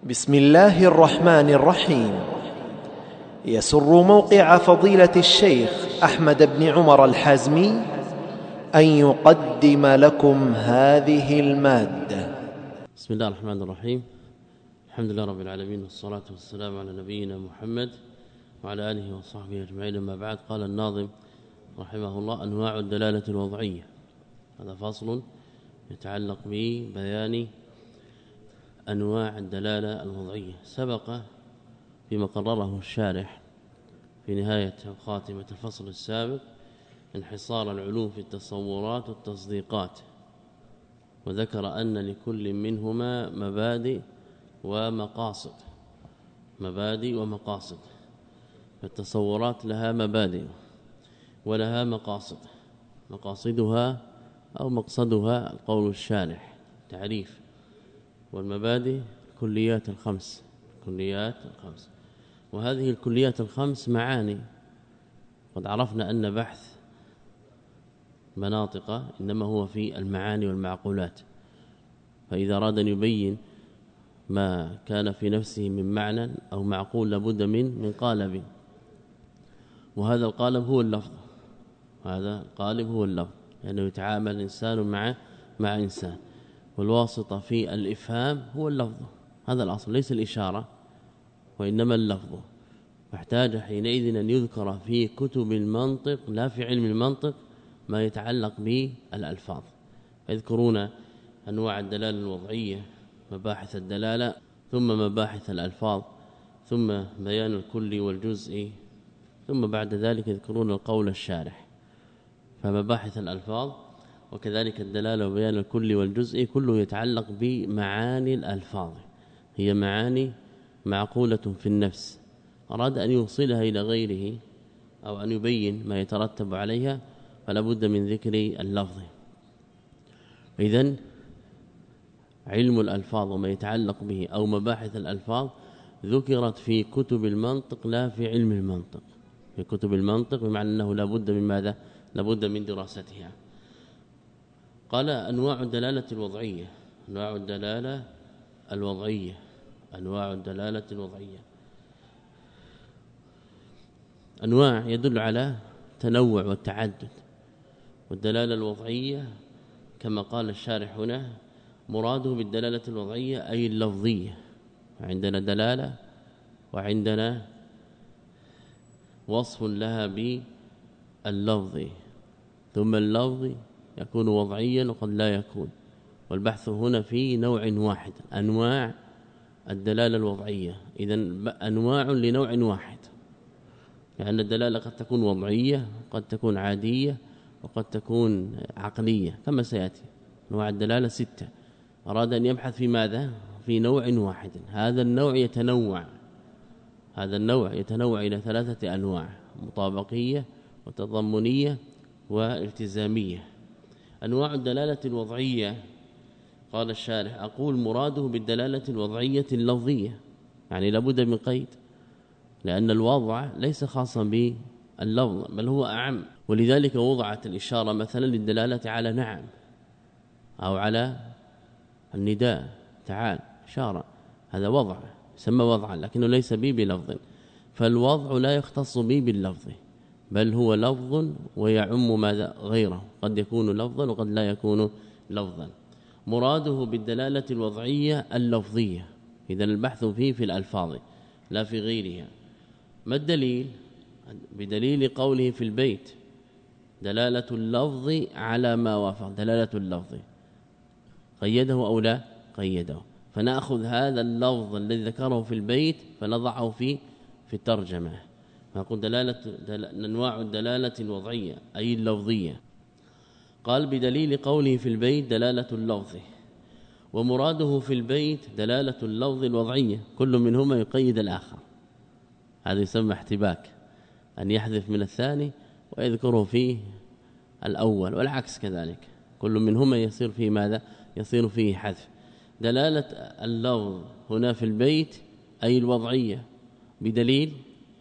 بسم الله الرحمن الرحيم. يسر موقع فضيلة الشيخ أحمد بن عمر الحازمي أن يقدم لكم هذه المادة. بسم الله الرحمن الرحيم. الحمد لله رب العالمين، والصلاة والسلام على نبينا محمد وعلى آله وصحبه أجمعين. أما بعد، قال الناظم رحمه الله: أنواع الدلالة الوضعية. هذا فصل يتعلق ببيان أنواع الدلالة الوضعية. سبق فيما قرره الشارح في نهاية خاتمة الفصل السابق انحصار العلوم في التصورات والتصديقات، وذكر أن لكل منهما مبادئ ومقاصد. مبادئ ومقاصد، فالتصورات لها مبادئ ولها مقاصد. مقاصدها أو مقصدها القول الشارح تعريف، والمبادئ كليات الخمس. كليات الخمس، وهذه الكليات الخمس معاني. قد عرفنا أن بحث مناطق إنما هو في المعاني والمعقولات، فإذا أراد أن يبين ما كان في نفسه من معنى أو معقول لابد من قالب، وهذا القالب هو اللفظ. هذا القالب هو اللفظ، لأنه يتعامل إنسان مع إنسان، والواسطة في الإفهام هو اللفظ. هذا الأصل، ليس الإشارة وإنما اللفظ. فاحتاج حينئذ أن يذكر في كتب المنطق لا في علم المنطق ما يتعلق بالألفاظ. يذكرون أنواع الدلالة الوضعية، مباحث الدلالة، ثم مباحث الألفاظ، ثم بيان الكل والجزء، ثم بعد ذلك يذكرون القول الشارح. فمباحث الألفاظ وكذلك الدلالة وبيان الكل والجزء كله يتعلق بمعاني الألفاظ. هي معاني معقولة في النفس، أراد أن يوصلها إلى غيره أو أن يبين ما يترتب عليها، فلا بد من ذكر اللفظ. إذن علم الألفاظ وما يتعلق به أو مباحث الألفاظ ذكرت في كتب المنطق لا في علم المنطق. في كتب المنطق بمعنى أنه لا بد من ماذا؟ لا بد من دراستها. قال: أنواع الدلالة الوضعية. أنواع الدلالة الوضعية. أنواع الدلالة الوضعية. أنواع يدل على تنوع والتعدد، والدلالة الوضعية كما قال الشارح هنا مراده بالدلالة الوضعية أي اللفظية. عندنا دلالة وعندنا وصف لها باللفظ، ثم اللفظ يكون وضعيا وقد لا يكون، والبحث هنا في نوع واحد، أنواع الدلالة الوضعية. إذن أنواع لنوع واحد، لأن الدلالة قد تكون وضعية، قد تكون عادية، وقد تكون عقلية كما سيأتي. أنواع الدلالة 6. أراد أن يبحث في ماذا؟ في نوع واحد. هذا النوع يتنوع، هذا النوع يتنوع إلى 3 أنواع: مطابقية وتضمنية والتزامية. أنواع الدلالة الوضعية قال الشارح: أقول مراده بالدلالة الوضعية اللفظية، يعني لابد من قيد، لأن الوضع ليس خاصا باللفظ بل هو أعم. ولذلك وضعت الإشارة مثلا للدلالة على نعم أو على النداء تعال، إشارة، هذا وضع يسمى وضعا لكنه ليس به بلفظ. فالوضع لا يختص به باللفظ بل هو لفظ ويعم ماذا غيره، قد يكون لفظا وقد لا يكون لفظا. مراده بالدلالة الوضعية اللفظية. إذن البحث فيه في الألفاظ لا في غيرها. ما الدليل؟ بدليل قوله في البيت: دلالة اللفظ على ما وافق. دلالة اللفظ قيده أو لا قيده، فنأخذ هذا اللفظ الذي ذكره في البيت فنضعه في الترجمة. نقول أنواع الدلالة الوضعية أي اللفظية. قال: بدليل قوله في البيت دلالة اللفظ، ومراده في البيت دلالة اللفظ الوضعية، كل منهما يقيد الآخر. هذا يسمى احتباك، أن يحذف من الثاني ويذكره فيه الأول، والعكس كذلك، كل منهما يصير فيه ماذا؟ يصير فيه حذف. دلالة اللفظ هنا في البيت أي الوضعية بدليل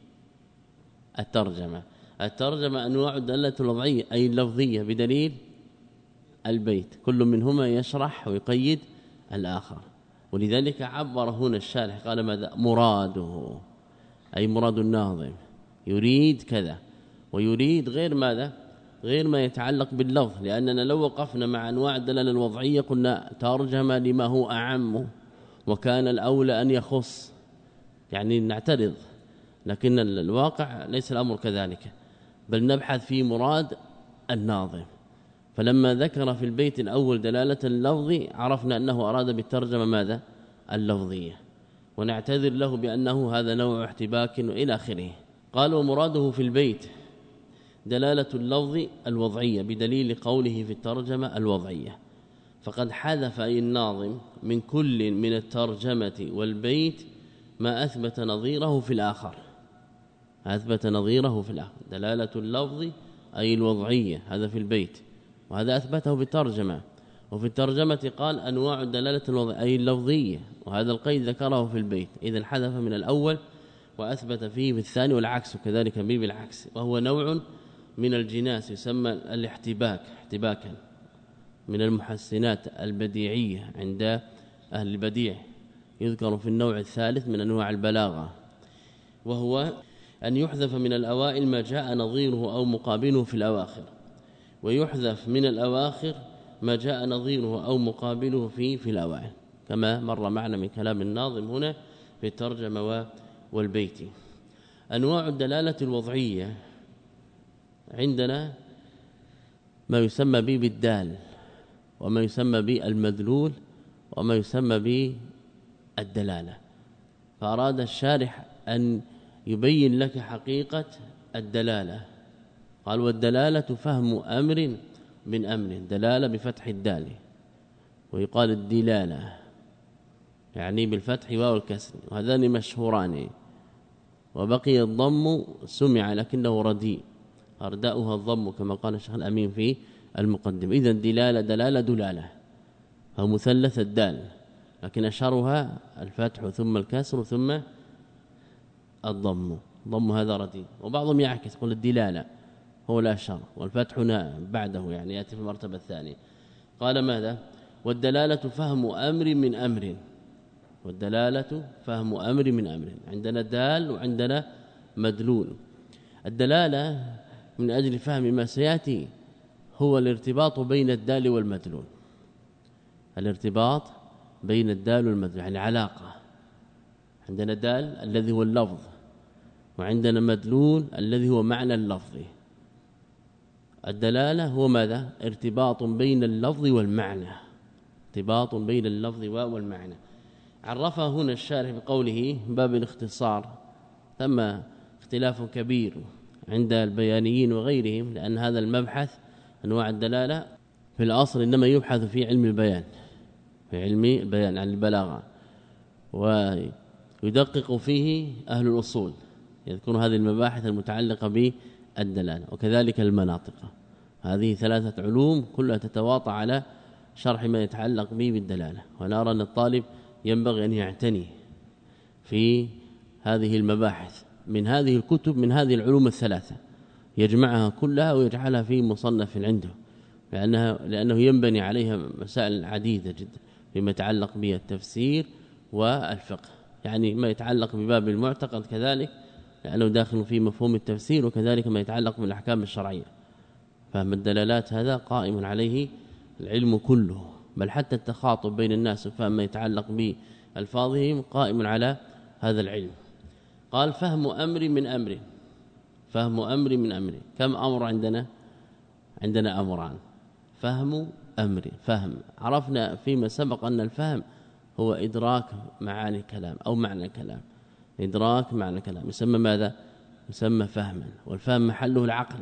الترجمة. الترجمة أنواع الدلالة الوضعية أي اللفظية بدليل البيت، كل منهما يشرح ويقيد الآخر. ولذلك عبر هنا الشارح قال ماذا مراده، أي مراد الناظم يريد كذا، ويريد غير ماذا، غير ما يتعلق باللفظ، لأننا لو وقفنا مع أنواع الدلالة الوضعية قلنا ترجم لما هو أعم وكان الأولى أن يخص، يعني نعترض، لكن الواقع ليس الأمر كذلك، بل نبحث في مراد الناظم. فلما ذكر في البيت الأول دلالة اللفظ عرفنا أنه أراد بالترجمة ماذا، اللفظية، ونعتذر له بأنه هذا نوع احتباك إلى آخره. قال ومراده في البيت دلالة اللفظ الوضعية بدليل قوله في الترجمة الوضعية، فقد حذف أي الناظم من كل من الترجمة والبيت ما أثبت نظيره في الآخر، أثبت نظيره في الآخر. دلالة اللفظ أي الوضعية هذا في البيت، وهذا أثبته بالترجمة، وفي الترجمة قال أنواع الدلالة الوضعية أي اللفظية، وهذا القيد ذكره في البيت، إذن حذف من الأول وأثبت فيه بالثاني، والعكس كذلك به بالعكس، وهو نوع من الجناس يسمى الاحتباك احتباكا، من المحسنات البديعية عند أهل البديع، يذكر في النوع الثالث من أنواع البلاغة، وهو أن يحذف من الأوائل ما جاء نظيره أو مقابله في الأواخر، ويحذف من الأواخر ما جاء نظيره أو مقابله في الأوائل، كما مر معنا من كلام الناظم هنا في الترجمة والبيت. أنواع الدلالة الوضعية عندنا ما يسمى به بالدال، وما يسمى به المدلول، وما يسمى به الدلالة. فأراد الشارح أن يبين لك حقيقة الدلالة، قال والدلالة فهم أمر من أمر، دلالة بفتح الدال، ويقال الدلالة يعني بالفتح واو الكسر، وهذان مشهوران، وبقي الضم سمع لكنه رديء، أرداؤها الضم كما قال الشيخ الأمين في المقدم. إذن دلالة دلالة دلالة، هو مثلث الدال، لكن أشهرها الفتح ثم الكسر ثم الضم، ضم هذا رديء، وبعضهم يعكس يقول الدلالة هو الأشهر والفتح بعده، يعني يأتي في المرتبة الثانية. قال ماذا، والدلالة فهم أمر من أمر، والدلالة فهم أمر من أمر، عندنا دال وعندنا مدلول. الدلالة من أجل فهم ما سيأتي هو الارتباط بين الدال والمدلول، الارتباط بين الدال والمدلول يعني علاقة، عندنا دال الذي هو اللفظ، وعندنا مدلول الذي هو معنى اللفظ. الدلالة هو ماذا، ارتباط بين اللفظ والمعنى، ارتباط بين اللفظ والمعنى. عرفها هنا الشارح بقوله باب الاختصار، ثم اختلاف كبير عند البيانيين وغيرهم، لأن هذا المبحث أنواع الدلالة في الأصل إنما يبحث في علم البيان، في علم البيان عن البلاغة، ويدقق فيه أهل الأصول، يذكر هذه المباحث المتعلقة بالدلالة، وكذلك المناطق. هذه ثلاثة علوم كلها تتواطى على شرح ما يتعلق به بالدلالة، ونرى أن الطالب ينبغي أن يعتني في هذه المباحث من هذه الكتب، من هذه العلوم الثلاثة، يجمعها كلها ويجعلها في مصنف عنده، لأنه ينبني عليها مسائل عديدة جدا فيما يتعلق به التفسير والفقه، يعني ما يتعلق بباب المعتقد كذلك لأنه داخل في مفهوم التفسير، وكذلك ما يتعلق بالأحكام الشرعية. فهم الدلالات هذا قائم عليه العلم كله، بل حتى التخاطب بين الناس وفهم ما يتعلق بألفاظهم قائم على هذا العلم. قال فهم أمر من أمر، فهم أمر من أمر. كم أمر عندنا؟ عندنا أمران، فهم أمر، فهم عرفنا فيما سبق أن الفهم هو إدراك معاني الكلام أو معنى الكلام، إدراك معنى الكلام يسمى ماذا؟ يسمى فهما، والفهم محله العقل.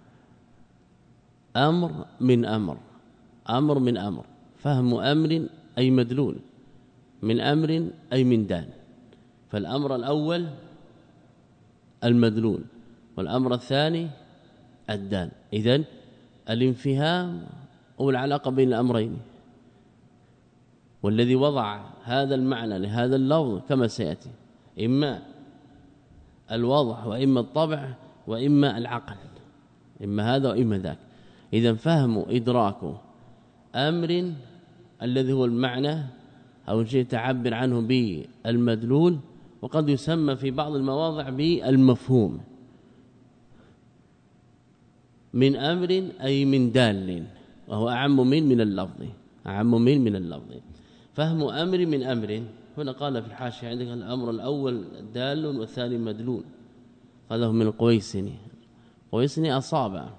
أمر من أمر، أمر من أمر، فهم أمر أي مدلول، من أمر أي من دال. فالأمر الأول المدلول، والأمر الثاني الدال. إذن الانفهام أو العلاقة بين الأمرين، والذي وضع هذا المعنى لهذا اللفظ كما سيأتي إما الوضع وإما الطبع وإما العقل، إما هذا وإما ذاك. إذن فهم إدراك أمر الذي هو المعنى أو شيء تعبر عنه بالمدلول، وقد يسمى في بعض المواضع بالمفهوم. من أمر أي من دال، وهو أعم من اللفظ، أعم من اللفظ. فهم أمر من أمر، هنا قال في الحاشية عندك الأمر الأول دال والثاني مدلول، هذا من القويسني. قويسني أصاب،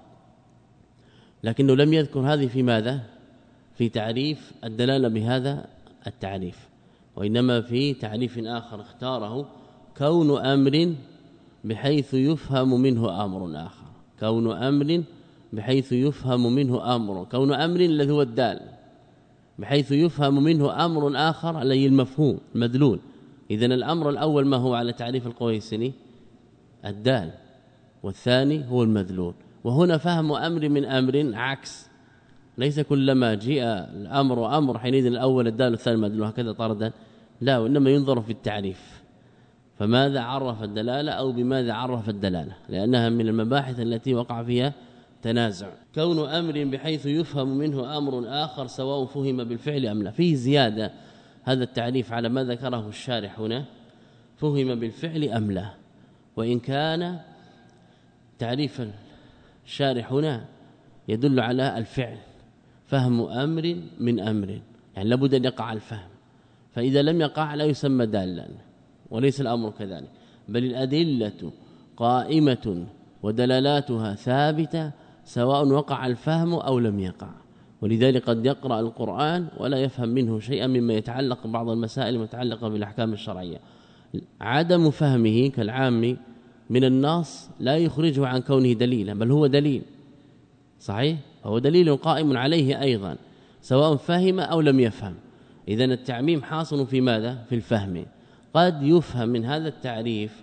لكنه لم يذكر هذه في ماذا؟ في تعريف الدلالة بهذا التعريف، وإنما في تعريف آخر اختاره، كون أمر بحيث يفهم منه أمر آخر. كون أمر بحيث يفهم منه أمر، كون أمر الذي هو الدال بحيث يفهم منه أمر آخر عليه المفهوم المدلول. إذن الأمر الأول ما هو على تعريف القويسني؟ الدال، والثاني هو المدلول. وهنا فهم أمر من أمر عكس، ليس كلما جاء الأمر أمر حينئذ الأول الدال والثاني المدلول هكذا طردا، لا، وإنما ينظر في التعريف، فماذا عرف الدلالة أو بماذا عرف الدلالة، لأنها من المباحث التي وقع فيها تنازع. كون أمر بحيث يفهم منه أمر آخر سواء فهم بالفعل أم لا، فيه زيادة هذا التعريف على ما ذكره الشارح هنا، فهم بالفعل أم لا. وإن كان تعريف الشارح هنا يدل على الفعل، فهم أمر من أمر، يعني لابد أن يقع الفهم، فإذا لم يقع لا يسمى دالا، وليس الأمر كذلك، بل الأدلة قائمة ودلالاتها ثابتة سواء وقع الفهم أو لم يقع. ولذلك قد يقرأ القرآن ولا يفهم منه شيئا مما يتعلق بعض المسائل المتعلقة بالأحكام الشرعية، عدم فهمه كالعام من النص لا يخرجه عن كونه دليلا، بل هو دليل صحيح، هو دليل قائم عليه أيضا سواء فهم أو لم يفهم. إذن التعميم حاصل في ماذا؟ في الفهم. قد يفهم من هذا التعريف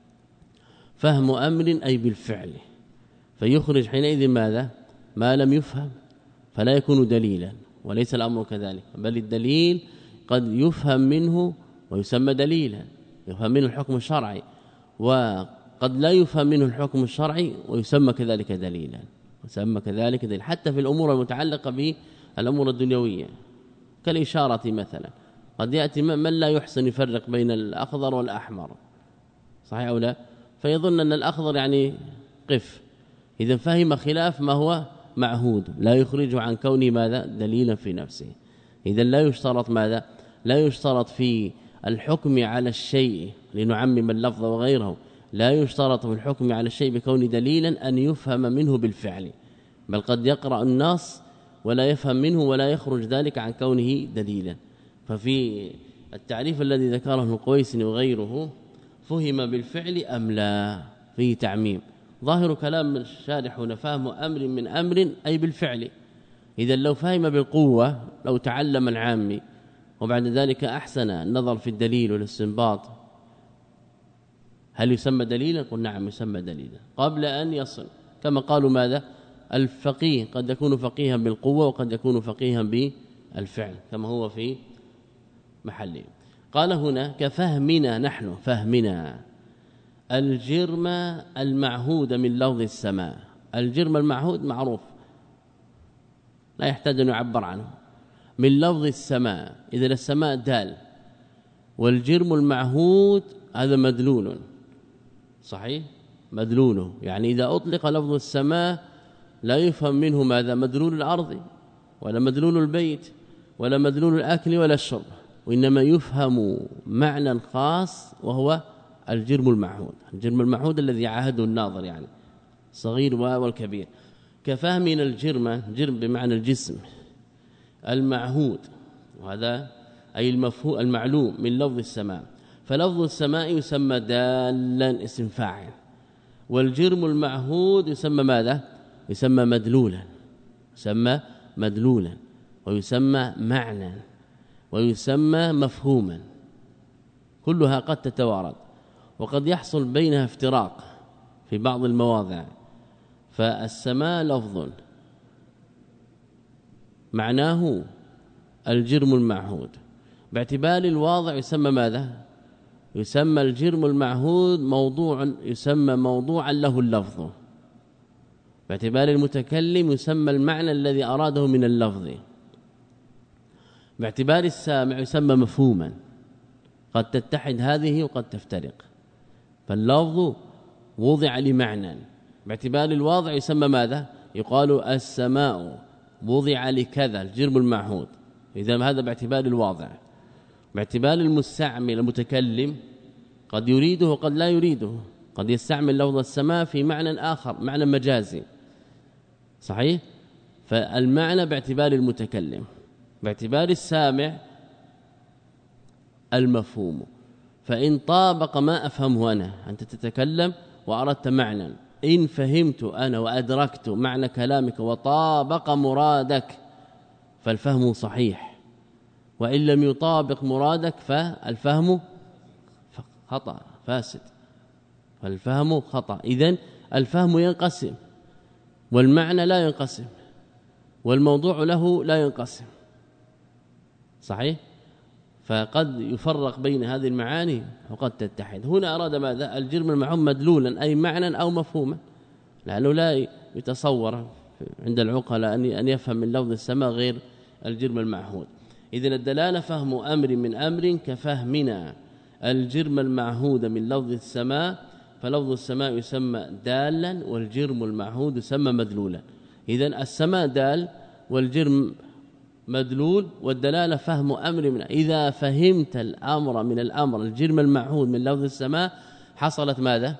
فهم أمر أي بالفعل، فيخرج حينئذ ماذا؟ ما لم يفهم، فلا يكون دليلا، وليس الأمر كذلك، بل الدليل قد يفهم منه ويسمى دليلا، يفهم منه الحكم الشرعي، وقد لا يفهم منه الحكم الشرعي ويسمى كذلك دليلا، يسمى كذلك دليل، حتى في الأمور المتعلقة بالأمور الدنيوية كالإشارة مثلا، قد يأتي من لا يحسن يفرق بين الأخضر والأحمر صحيح أو لا، فيظن أن الأخضر يعني قف، إذا فهم خلاف ما هو معهود، لا يخرجه عن كونه ماذا؟ دليلا في نفسه. إذا لا يشترط ماذا؟ لا يشترط في الحكم على الشيء لنعمم اللفظ وغيره، لا يشترط في الحكم على الشيء بكون دليلا أن يفهم منه بالفعل، بل قد يقرأ النص ولا يفهم منه ولا يخرج ذلك عن كونه دليلا. ففي التعريف الذي ذكره القويسني وغيره فهم بالفعل أم لا، فيه تعميم. ظاهر كلام الشارح هنا فهم أمر من أمر أي بالفعل. إذا لو فهم بالقوة، لو تعلم العامي وبعد ذلك أحسن النظر في الدليل والاستنباط، هل يسمى دليلا؟ قل نعم يسمى دليلا قبل أن يصل، كما قالوا ماذا؟ الفقيه قد يكون فقيها بالقوة وقد يكون فقيها بالفعل كما هو في محله. قال هنا كفهمنا نحن، فهمنا الجرم المعهود من لفظ السماء. الجرم المعهود معروف لا يحتاج أن يعبر عنه، من لفظ السماء، إذا السماء دال، والجرم المعهود هذا مدلول صحيح، مدلوله، يعني إذا أطلق لفظ السماء لا يفهم منه ماذا؟ مدلول الأرض ولا مدلول البيت ولا مدلول الأكل ولا الشرب، وإنما يفهم معنى خاص وهو الجرم المعهود. الجرم المعهود الذي عاهده الناظر، يعني صغير والكبير. كفهمنا الجرم، جرم بمعنى الجسم، المعهود، وهذا أي المفهوم المعلوم من لفظ السماء، فلفظ السماء يسمى دالا اسم فاعل، والجرم المعهود يسمى ماذا؟ يسمى مدلولا، يسمى مدلولا، ويسمى معنى، ويسمى مفهوما، كلها قد تتوارد وقد يحصل بينها افتراق في بعض المواضع. فالسماء لفظ معناه الجرم المعهود، باعتبار الواضع يسمى ماذا؟ يسمى الجرم المعهود موضوع، يسمى موضوعا له اللفظ، باعتبار المتكلم يسمى المعنى الذي أراده من اللفظ. باعتبار السامع يسمى مفهوما، قد تتحد هذه وقد تفترق، فاللفظ وضع لمعنى، باعتبار الواضع يسمى ماذا؟ يقال السماء وضع لكذا، الجرم المعهود. إذا هذا باعتبار الواضع. باعتبار المستعمل المتكلم قد يريده وقد لا يريده، قد يستعمل لفظ السماء في معنى آخر، معنى مجازي، صحيح؟ فالمعنى باعتبار المتكلم، باعتبار السامع المفهوم. فإن طابق ما أفهمه أنا، أنت تتكلم وأردت معنى، إن فهمت أنا وأدركت معنى كلامك وطابق مرادك فالفهم صحيح، وإن لم يطابق مرادك فالفهم خطأ فاسد، فالفهم خطأ. إذن الفهم ينقسم، والمعنى لا ينقسم، والموضوع له لا ينقسم، صحيح؟ فقد يفرق بين هذه المعاني وقد تتحد. هنا أراد ماذا؟ الجرم المعهود مدلولا، أي معنى أو مفهوما، لأنه لا يتصور عند العقلاء أن يفهم من لفظ السماء غير الجرم المعهود. إذن الدلالة فهم أمر من أمر كفهمنا الجرم المعهود من لفظ السماء، فلفظ السماء يسمى دالا والجرم المعهود يسمى مدلولا. إذن السماء دال والجرم مدلول، والدلاله فهم امر من. اذا فهمت الامر من الامر الجرم المعهود من لفظ السماء حصلت ماذا؟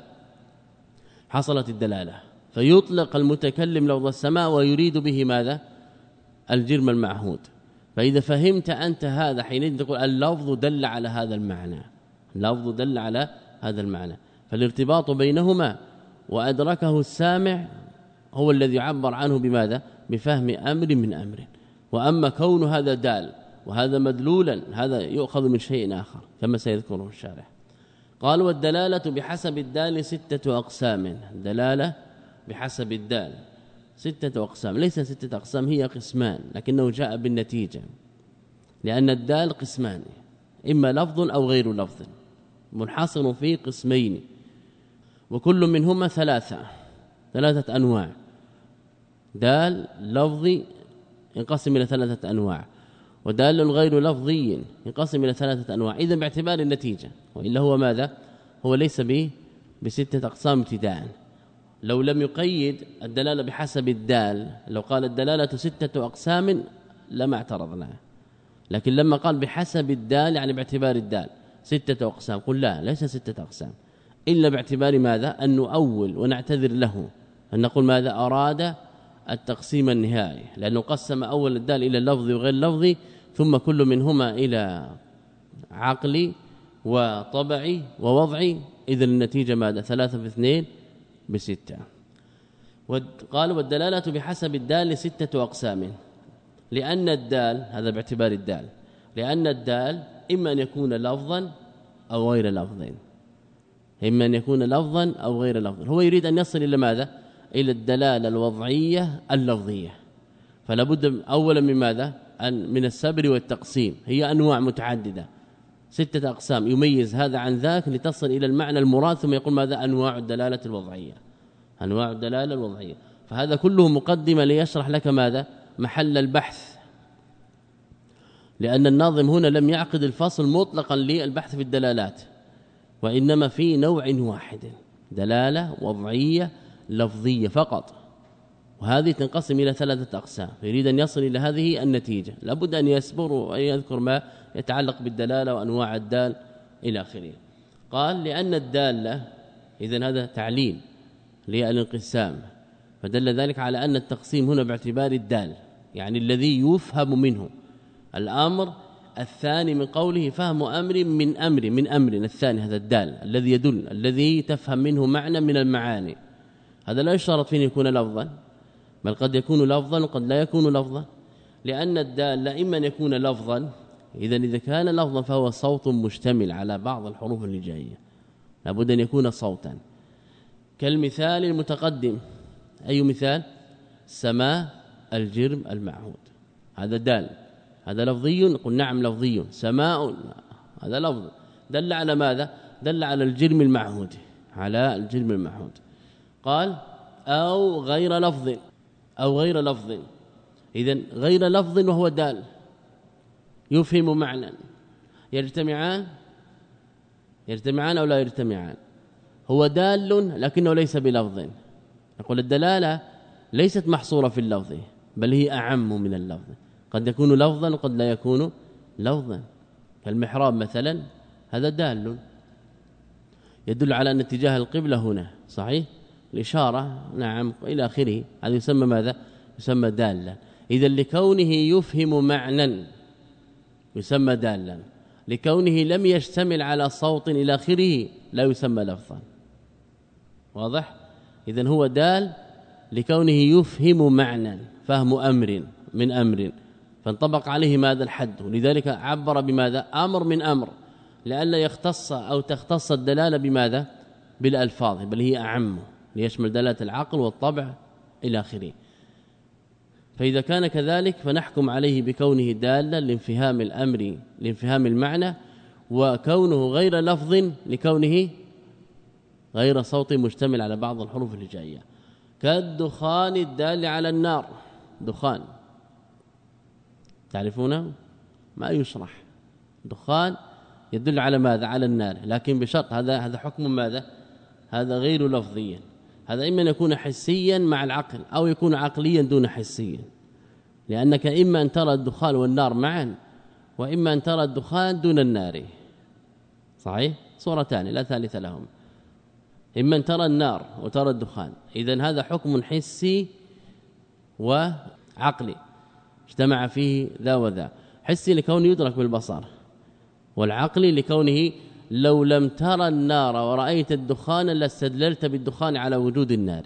حصلت الدلاله. فيطلق المتكلم لفظ السماء ويريد به ماذا؟ الجرم المعهود. فاذا فهمت انت هذا حينئذ تقول اللفظ دل على هذا المعنى، اللفظ دل على هذا المعنى. فالارتباط بينهما وادركه السامع هو الذي يعبر عنه بماذا؟ بفهم امر من امر. واما كون هذا دال وهذا مدلولا هذا يؤخذ من شيء آخر كما سيذكره الشارح. قال والدلاله بحسب الدال 6 أقسام. دلاله بحسب الدال 6 أقسام، ليس 6 أقسام، هي قسمان، لكنه جاء بالنتيجه، لأن الدال قسمان، إما لفظ أو غير لفظ، منحصر في قسمين، وكل منهما 3 أنواع. دال لفظي ينقسم إلى 3 أنواع، ودال غير لفظي ينقسم إلى 3 أنواع. إذا باعتبار النتيجة، وإلا هو ماذا؟ هو ليس ب6 أقسام ابتداء. لو لم يقيد الدلالة بحسب الدال، لو قال الدلالة 6 أقسام لما اعترضنا، لكن لما قال بحسب الدال يعني باعتبار الدال 6 أقسام، قل لا، ليس 6 أقسام، إلا باعتبار ماذا؟ أن نؤول ونعتذر له، أن نقول ماذا؟ أراد التقسيم النهائي، لأنه قسم أول الدال إلى اللفظ وغير اللفظ، ثم كل منهما إلى عقلي وطبعي ووضعي. إذن النتيجة ماذا؟ 3 في 2 ب6. قالوا والدلالة بحسب الدال 6 أقسام، لأن الدال، هذا باعتبار الدال، لأن الدال إما أن يكون لفظا أو غير لفظ، إما أن يكون لفظا أو غير لفظ. هو يريد أن يصل إلى ماذا؟ إلى الدلالة الوضعية اللفظية. فلا بد أولا من ماذا؟ من السبر والتقسيم، هي أنواع متعددة 6 أقسام، يميز هذا عن ذاك لتصل إلى المعنى المراد، ثم يقول ماذا؟ أنواع الدلالة الوضعية، أنواع الدلالة الوضعية. فهذا كله مقدمة ليشرح لك ماذا؟ محل البحث، لأن الناظم هنا لم يعقد الفصل مطلقا للبحث في الدلالات، وإنما في نوع واحد، دلالة وضعية لفظية فقط، وهذه تنقسم إلى 3 أقسام. يريد أن يصل إلى هذه النتيجة لابد أن يصبر وأن يذكر ما يتعلق بالدلالة وأنواع الدال إلى آخره. قال لأن الدالة، إذن هذا تعليل للانقسام، فدل ذلك على أن التقسيم هنا باعتبار الدال، يعني الذي يفهم منه الأمر. الثاني من قوله فهم أمر من أمر، من أمر الثاني هذا الدال الذي يدل، الذي تفهم منه معنى من المعاني. هذا لا يشترط فيه يكون لفظا، بل قد يكون لفظا وقد لا يكون لفظا، لأن الدال إما أن يكون لفظا، إذا كان لفظا فهو صوت مشتمل على بعض الحروف اللي جايه، لابد أن يكون صوتا، كالمثال المتقدم. أي مثال؟ سماء الجرم المعهود، هذا دال، هذا لفظي، نقول نعم لفظي. سماء هذا لفظ، دل على ماذا؟ دل على الجرم المعهود، على الجرم المعهود. قال أو غير لفظ، أو غير لفظ، إذن غير لفظ وهو دال، يفهم معنى يجتمعان أو لا يجتمعان؟ هو دال لكنه ليس بلفظ. نقول الدلالة ليست محصورة في اللفظ بل هي أعم من اللفظ، قد يكون لفظا وقد لا يكون لفظا. كالمحراب مثلا هذا دال يدل على أن اتجاه القبلة هنا صحيح، الإشارة نعم إلى آخره، هذا يسمى ماذا؟ يسمى دالا. إذا لكونه يفهم معنى يسمى دالا، لكونه لم يشتمل على صوت إلى آخره لا يسمى لفظا. واضح؟ إذن هو دال لكونه يفهم معنى، فهم أمر من أمر، فانطبق عليه ماذا؟ الحد. ولذلك عبر بماذا؟ أمر من أمر، لئلا يختص أو تختص الدلالة بماذا؟ بالألفاظ، بل هي أعم ليشمل دلالة العقل والطبع إلى آخره. فإذا كان كذلك فنحكم عليه بكونه دالا لانفهام الأمر لانفهام المعنى، وكونه غير لفظ لكونه غير صوت مشتمل على بعض الحروف الهجائية. كالدخان الدال على النار، دخان تعرفونه ما يشرح، دخان يدل على ماذا؟ على النار، لكن بشرط هذا حكم ماذا؟ هذا غير لفظيا، هذا إما أن يكون حسيا مع العقل أو يكون عقليا دون حسيا، لأنك إما أن ترى الدخان والنار معا وإما أن ترى الدخان دون النار، صحيح؟ صورتان لا ثالث لهم، إما أن ترى النار وترى الدخان. إذن هذا حكم حسي وعقلي اجتمع فيه ذا وذا، حسي لكونه يدرك بالبصر، والعقلي لكونه لو لم ترى النار ورأيت الدخان لاستدللت بالدخان على وجود النار،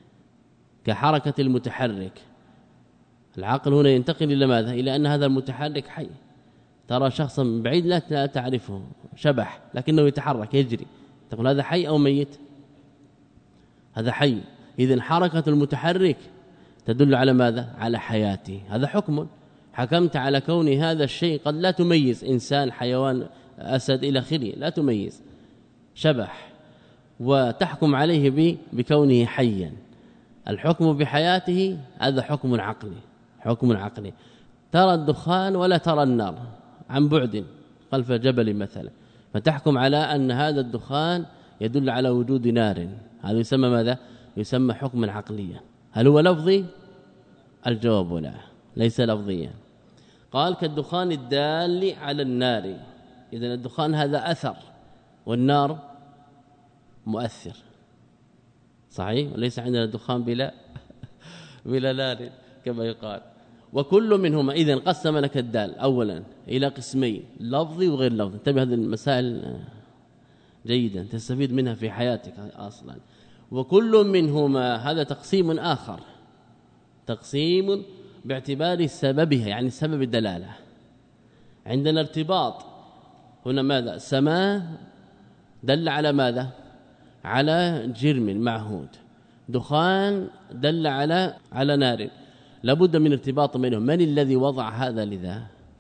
كحركة المتحرك. العقل هنا ينتقل إلى ماذا؟ إلى أن هذا المتحرك حي، ترى شخصا من بعيد لا تعرفه شبح لكنه يتحرك يجري، تقول هذا حي أو ميت؟ هذا حي. إذن حركة المتحرك تدل على ماذا؟ على حياته، هذا حكم حكمت على كون هذا الشيء قد لا تميز إنسان حيوان أسد إلى آخره، لا تميز شبح، وتحكم عليه بكونه حيا. الحكم بحياته هذا حكم عقلي، حكم عقلي. ترى الدخان ولا ترى النار عن بعد خلف جبل مثلا، فتحكم على أن هذا الدخان يدل على وجود نار، هذا يسمى ماذا؟ يسمى حكما عقليا. هل هو لفظي؟ الجواب لا، ليس لفظيا. قال كالدخان الدال على النار، إذن الدخان هذا أثر والنار مؤثر، صحيح؟ وليس عندنا دخان بلا نار كما يقال. وكل منهما إذن قسم لك الدال أولا إلى قسمين، لفظي وغير لفظي. انتبه، هذه المسائل جيدا تستفيد منها في حياتك أصلا. وكل منهما هذا تقسيم آخر، تقسيم باعتبار سببها، يعني سبب الدلالة. عندنا ارتباط هنا ماذا؟ سماء دل على ماذا؟ على جرم معهود، دخان دل على نار، لابد من ارتباط بينهم. من الذي وضع هذا لذا؟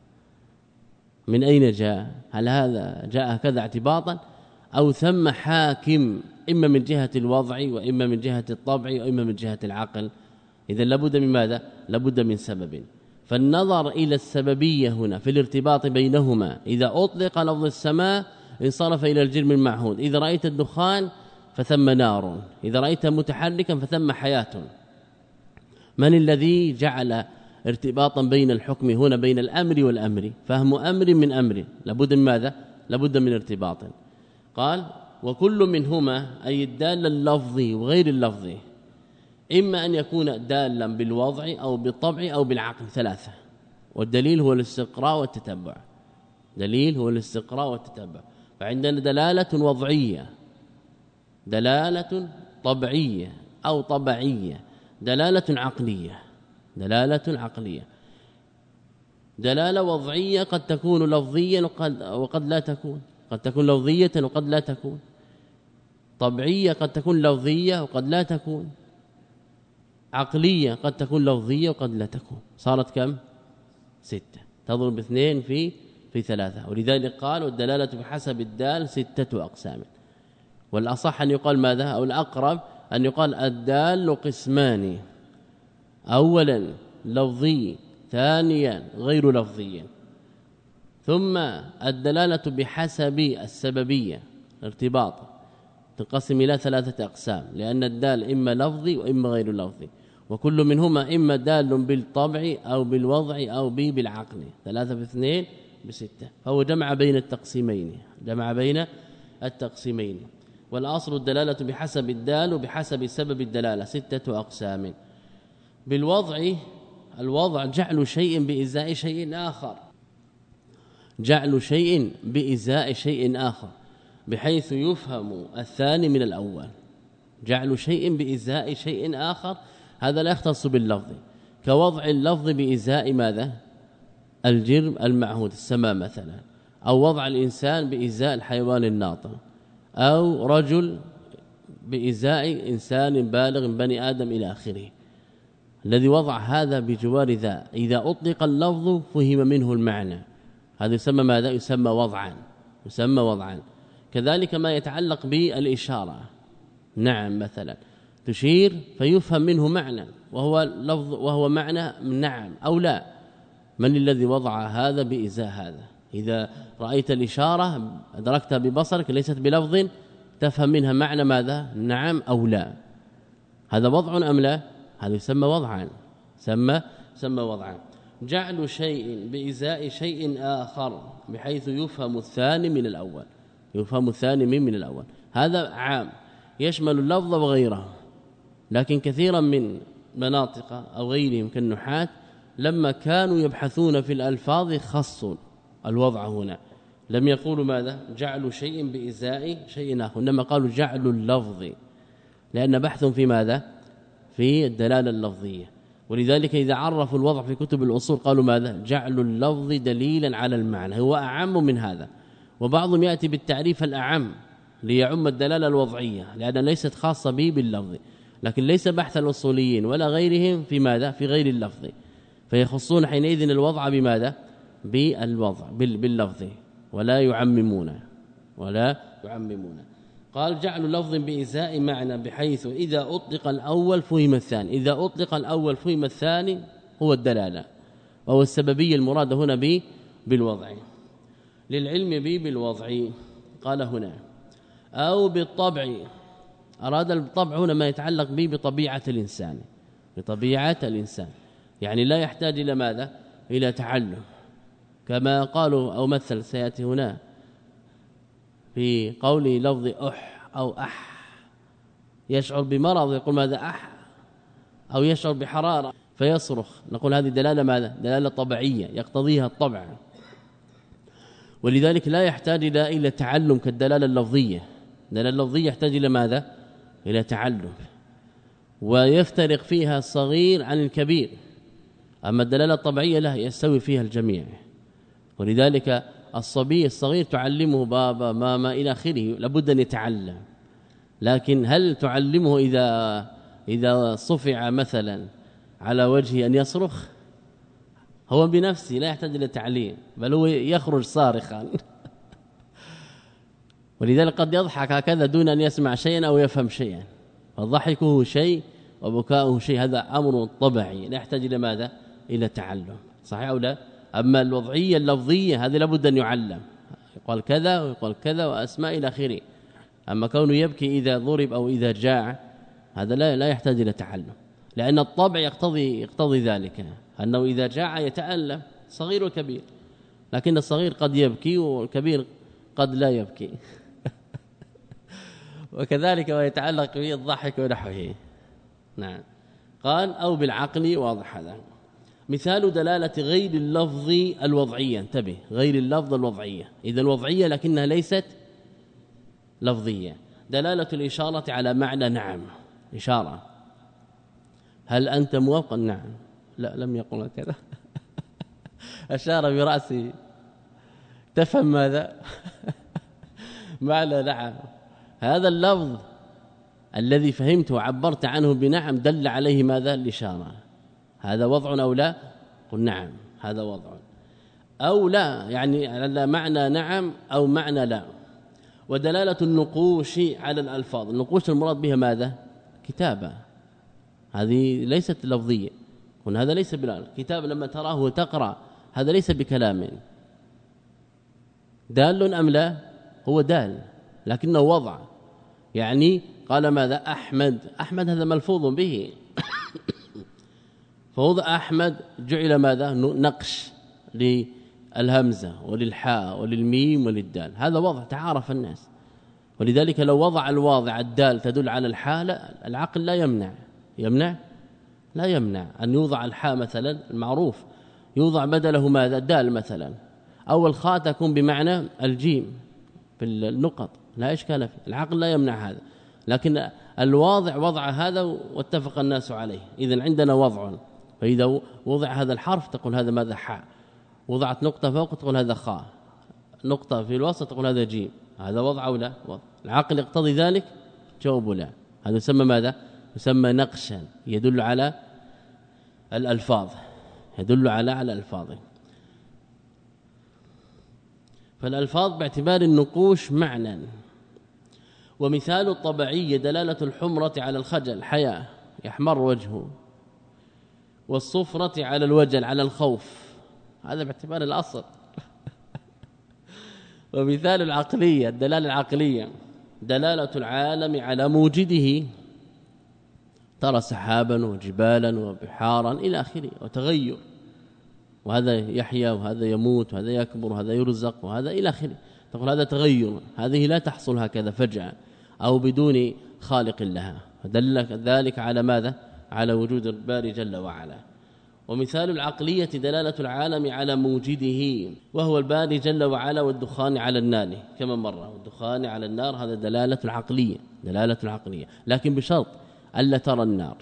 من أين جاء؟ هل هذا جاء كذا اعتباطا أو ثم حاكم إما من جهة الوضع وإما من جهة الطبع وإما من جهة العقل؟ إذن لابد من ماذا؟ لابد من سبب. فالنظر إلى السببية هنا في الارتباط بينهما، إذا أطلق لفظ السماء انصرف إلى الجرم المعهود. إذا رأيت الدخان فثم نار، إذا رأيت متحركا فثم حياة. من الذي جعل ارتباطا بين الحكم هنا بين الأمر والأمر؟ فهم أمر من أمر، لابد من ماذا؟ لابد من ارتباط. قال وكل منهما أي الدال اللفظي وغير اللفظي، إما أن يكون دالا بالوضع أو بالطبع أو بالعقل، ثلاثة. والدليل هو الاستقراء والتتبع، دليل هو الاستقراء والتتبع. فعندنا دلالة وضعية، دلالة طبعية أو طبعية، دلالة عقلية، دلالة عقلية. دلالة وضعية قد تكون لفظيا وقد لا تكون، قد تكون لفظية وقد لا تكون. طبعية قد تكون لفظية وقد لا تكون. عقلية قد تكون لفظية وقد لا تكون. صارت كم؟ 6، تضرب 2 في 3. ولذلك قال والدلالة بحسب الدال 6 أقسام. والأصح أن يقال ماذا؟ أو الأقرب أن يقال الدال قسمان، أولا لفظي، ثانيا غير لفظي. ثم الدلالة بحسب السببية ارتباط تنقسم إلى 3 أقسام، لأن الدال إما لفظي وإما غير لفظي، وكل منهما إما دال بالطبع أو بالوضع أو بالعقل. 3 في 2 ب6، فهو جمع بين التقسيمين. والأصل الدلالة بحسب الدال وبحسب سبب الدلالة 6 أقسام. بالوضع، الوضع جعل شيء بإزاء شيء آخر، جعل شيء بإزاء شيء آخر بحيث يفهم الثاني من الأول. جعل شيء بإزاء شيء آخر هذا لا يختص باللفظ، كوضع اللفظ بإزاء ماذا؟ الجرم المعهود السماء مثلا، أو وضع الإنسان بإزاء الحيوان الناطق، أو رجل بإزاء إنسان بالغ بني آدم إلى آخره. الذي وضع هذا بجوار ذا إذا أطلق اللفظ فهم منه المعنى، هذا يسمى ماذا؟ يسمى وضعا. كذلك ما يتعلق بالإشارة، نعم مثلا تشير فيفهم منه معنى وهو لفظ وهو معنى نعم أو لا. من الذي وضع هذا بإزاء هذا؟ إذا رأيت الإشارة أدركتها ببصرك ليست بلفظ تفهم منها معنى ماذا؟ نعم أو لا. هذا وضع أم لا؟ هذا يسمى وضعا، سمى وضعا. جعل شيء بإزاء شيء آخر بحيث يفهم الثاني من الأول. هذا عام يشمل اللفظ وغيره، لكن كثيرا من مناطق أو غيرهم كالنحاة لما كانوا يبحثون في الألفاظ خصوا الوضع هنا، لم يقولوا ماذا؟ جعل شيء بإزاء شيء آخر، إنما قالوا جعل اللفظ، لأن بحث في ماذا؟ في الدلالة اللفظية. ولذلك إذا عرفوا الوضع في كتب الأصول قالوا ماذا؟ جعل اللفظ دليلا على المعنى، هو أعم من هذا. وبعضهم يأتي بالتعريف الأعم ليعم الدلالة الوضعية لأنها ليست خاصة به باللفظ، لكن ليس بحث الأصوليين ولا غيرهم في ماذا؟ في غير اللفظ، فيخصون حينئذ الوضع بماذا؟ بالوضع باللفظ ولا يعممون. قال جعل لفظ بإزاء معنى بحيث إذا أطلق الأول فهم الثاني، إذا أطلق الأول فهم الثاني هو الدلالة، وهو السببية المراد هنا بالوضع. للعلم بالوضع قال هنا أو بالطبع، أراد الطبع هنا ما يتعلق به بطبيعة الإنسان، يعني لا يحتاج إلى ماذا؟ إلى تعلم، كما قالوا أو مثل سيأتي هنا في قول لفظ أح أو أح، يشعر بمرض يقول ماذا؟ أح، أو يشعر بحرارة فيصرخ، نقول هذه دلالة ماذا؟ دلالة طبيعية يقتضيها الطبع، ولذلك لا يحتاج إلى تعلم كالدلالة اللفظية. الدلالة اللفظية يحتاج إلى ماذا؟ إلى تعلم، ويفترق فيها الصغير عن الكبير، أما الدلالة الطبيعية لا يستوي فيها الجميع. ولذلك الصبي الصغير تعلمه بابا ماما إلى آخره لابد أن يتعلم، لكن هل تعلمه إذا صفع مثلا على وجهه أن يصرخ؟ هو بنفسه لا يحتاج إلى تعليم، بل هو يخرج صارخا ولذلك قد يضحك هكذا دون أن يسمع شيئا أو يفهم شيئا، فضحكه شيء وبكاؤه شيء، هذا أمر طبيعي لا يحتاج إلى ماذا؟ إلى تعلم، صحيح أو لا؟ أما الوضعية اللفظية هذه لابد أن يعلم، يقال كذا ويقال كذا وأسماء إلى آخره. أما كونه يبكي إذا ضرب أو إذا جاع هذا لا يحتاج إلى تعلم، لأن الطبع يقتضي ذلك، أنه إذا جاع يتألم صغير وكبير، لكن الصغير قد يبكي والكبير قد لا يبكي وكذلك ما يتعلق به الضحك ونحوه. نعم. قال أو بالعقل، واضح هذا. مثال دلالة غير اللفظ الوضعية، انتبه، غير اللفظ الوضعية، إذا الوضعية لكنها ليست لفظية. دلالة الإشارة على معنى نعم، إشارة، هل أنت موافق؟ نعم. لا لم يقل كذا أشار برأسه، تفهم ماذا؟ معنى نعم. هذا اللفظ الذي فهمته وعبرت عنه بنعم دل عليه ماذا؟ الإشارة. هذا وضع أو لا؟ قل نعم هذا وضع، أو لا يعني على معنى نعم أو معنى لا. ودلالة النقوش على الألفاظ، النقوش المراد بها ماذا؟ كتابة، هذه ليست لفظية، قلنا هذا ليس بالكتاب، لما تراه وتقرأ هذا ليس بكلام، دال أم لا؟ هو دال لكنه وضع، يعني قال ماذا؟ أحمد. أحمد هذا ملفوظ به فوضع أحمد جعل ماذا؟ نقش للهمزة وللحاء وللميم وللدال، هذا وضع تعارف الناس. ولذلك لو وضع الواضع الدال تدل على الحاء العقل لا يمنع لا يمنع أن يوضع الحاء مثلا المعروف يوضع بدله ماذا؟ دال مثلا، أو الخاء تكون بمعنى الجيم في النقط، لا إشكال فيه، العقل لا يمنع هذا، لكن الواضع وضع هذا واتفق الناس عليه. إذن عندنا وضع، فإذا وضع هذا الحرف تقول هذا ماذا؟ حاء، وضعت نقطة فوق تقول هذا خاء، نقطة في الوسط تقول هذا جيم، هذا وضع أو لا؟ وضع. العقل يقتضي ذلك؟ جواب لا. هذا يسمى ماذا؟ يسمى نقشا يدل على الألفاظ، يدل على الألفاظ. فالألفاظ باعتبار النقوش معنى. ومثال الطبعي دلالة الحمرة على الخجل، حياء يحمر وجهه، والصفرة على الوجل على الخوف، هذا باعتبار الأصل. ومثال العقلية الدلالة العقلية دلالة العالم على موجده، ترى سحابا وجبالا وبحارا إلى آخره، وتغير، وهذا يحيا وهذا يموت وهذا يكبر وهذا يرزق وهذا إلى آخره، تقول هذا تغير، هذه لا تحصل هكذا فجأة أو بدون خالق لها، فدل ذلك على ماذا؟ على وجود الباري جل وعلا. ومثال العقلية دلالة العالم على موجده وهو الباري جل وعلا، والدخان على النار كما مر، والدخان على النار هذا دلالة العقلية، لكن بشرط ألا ترى النار،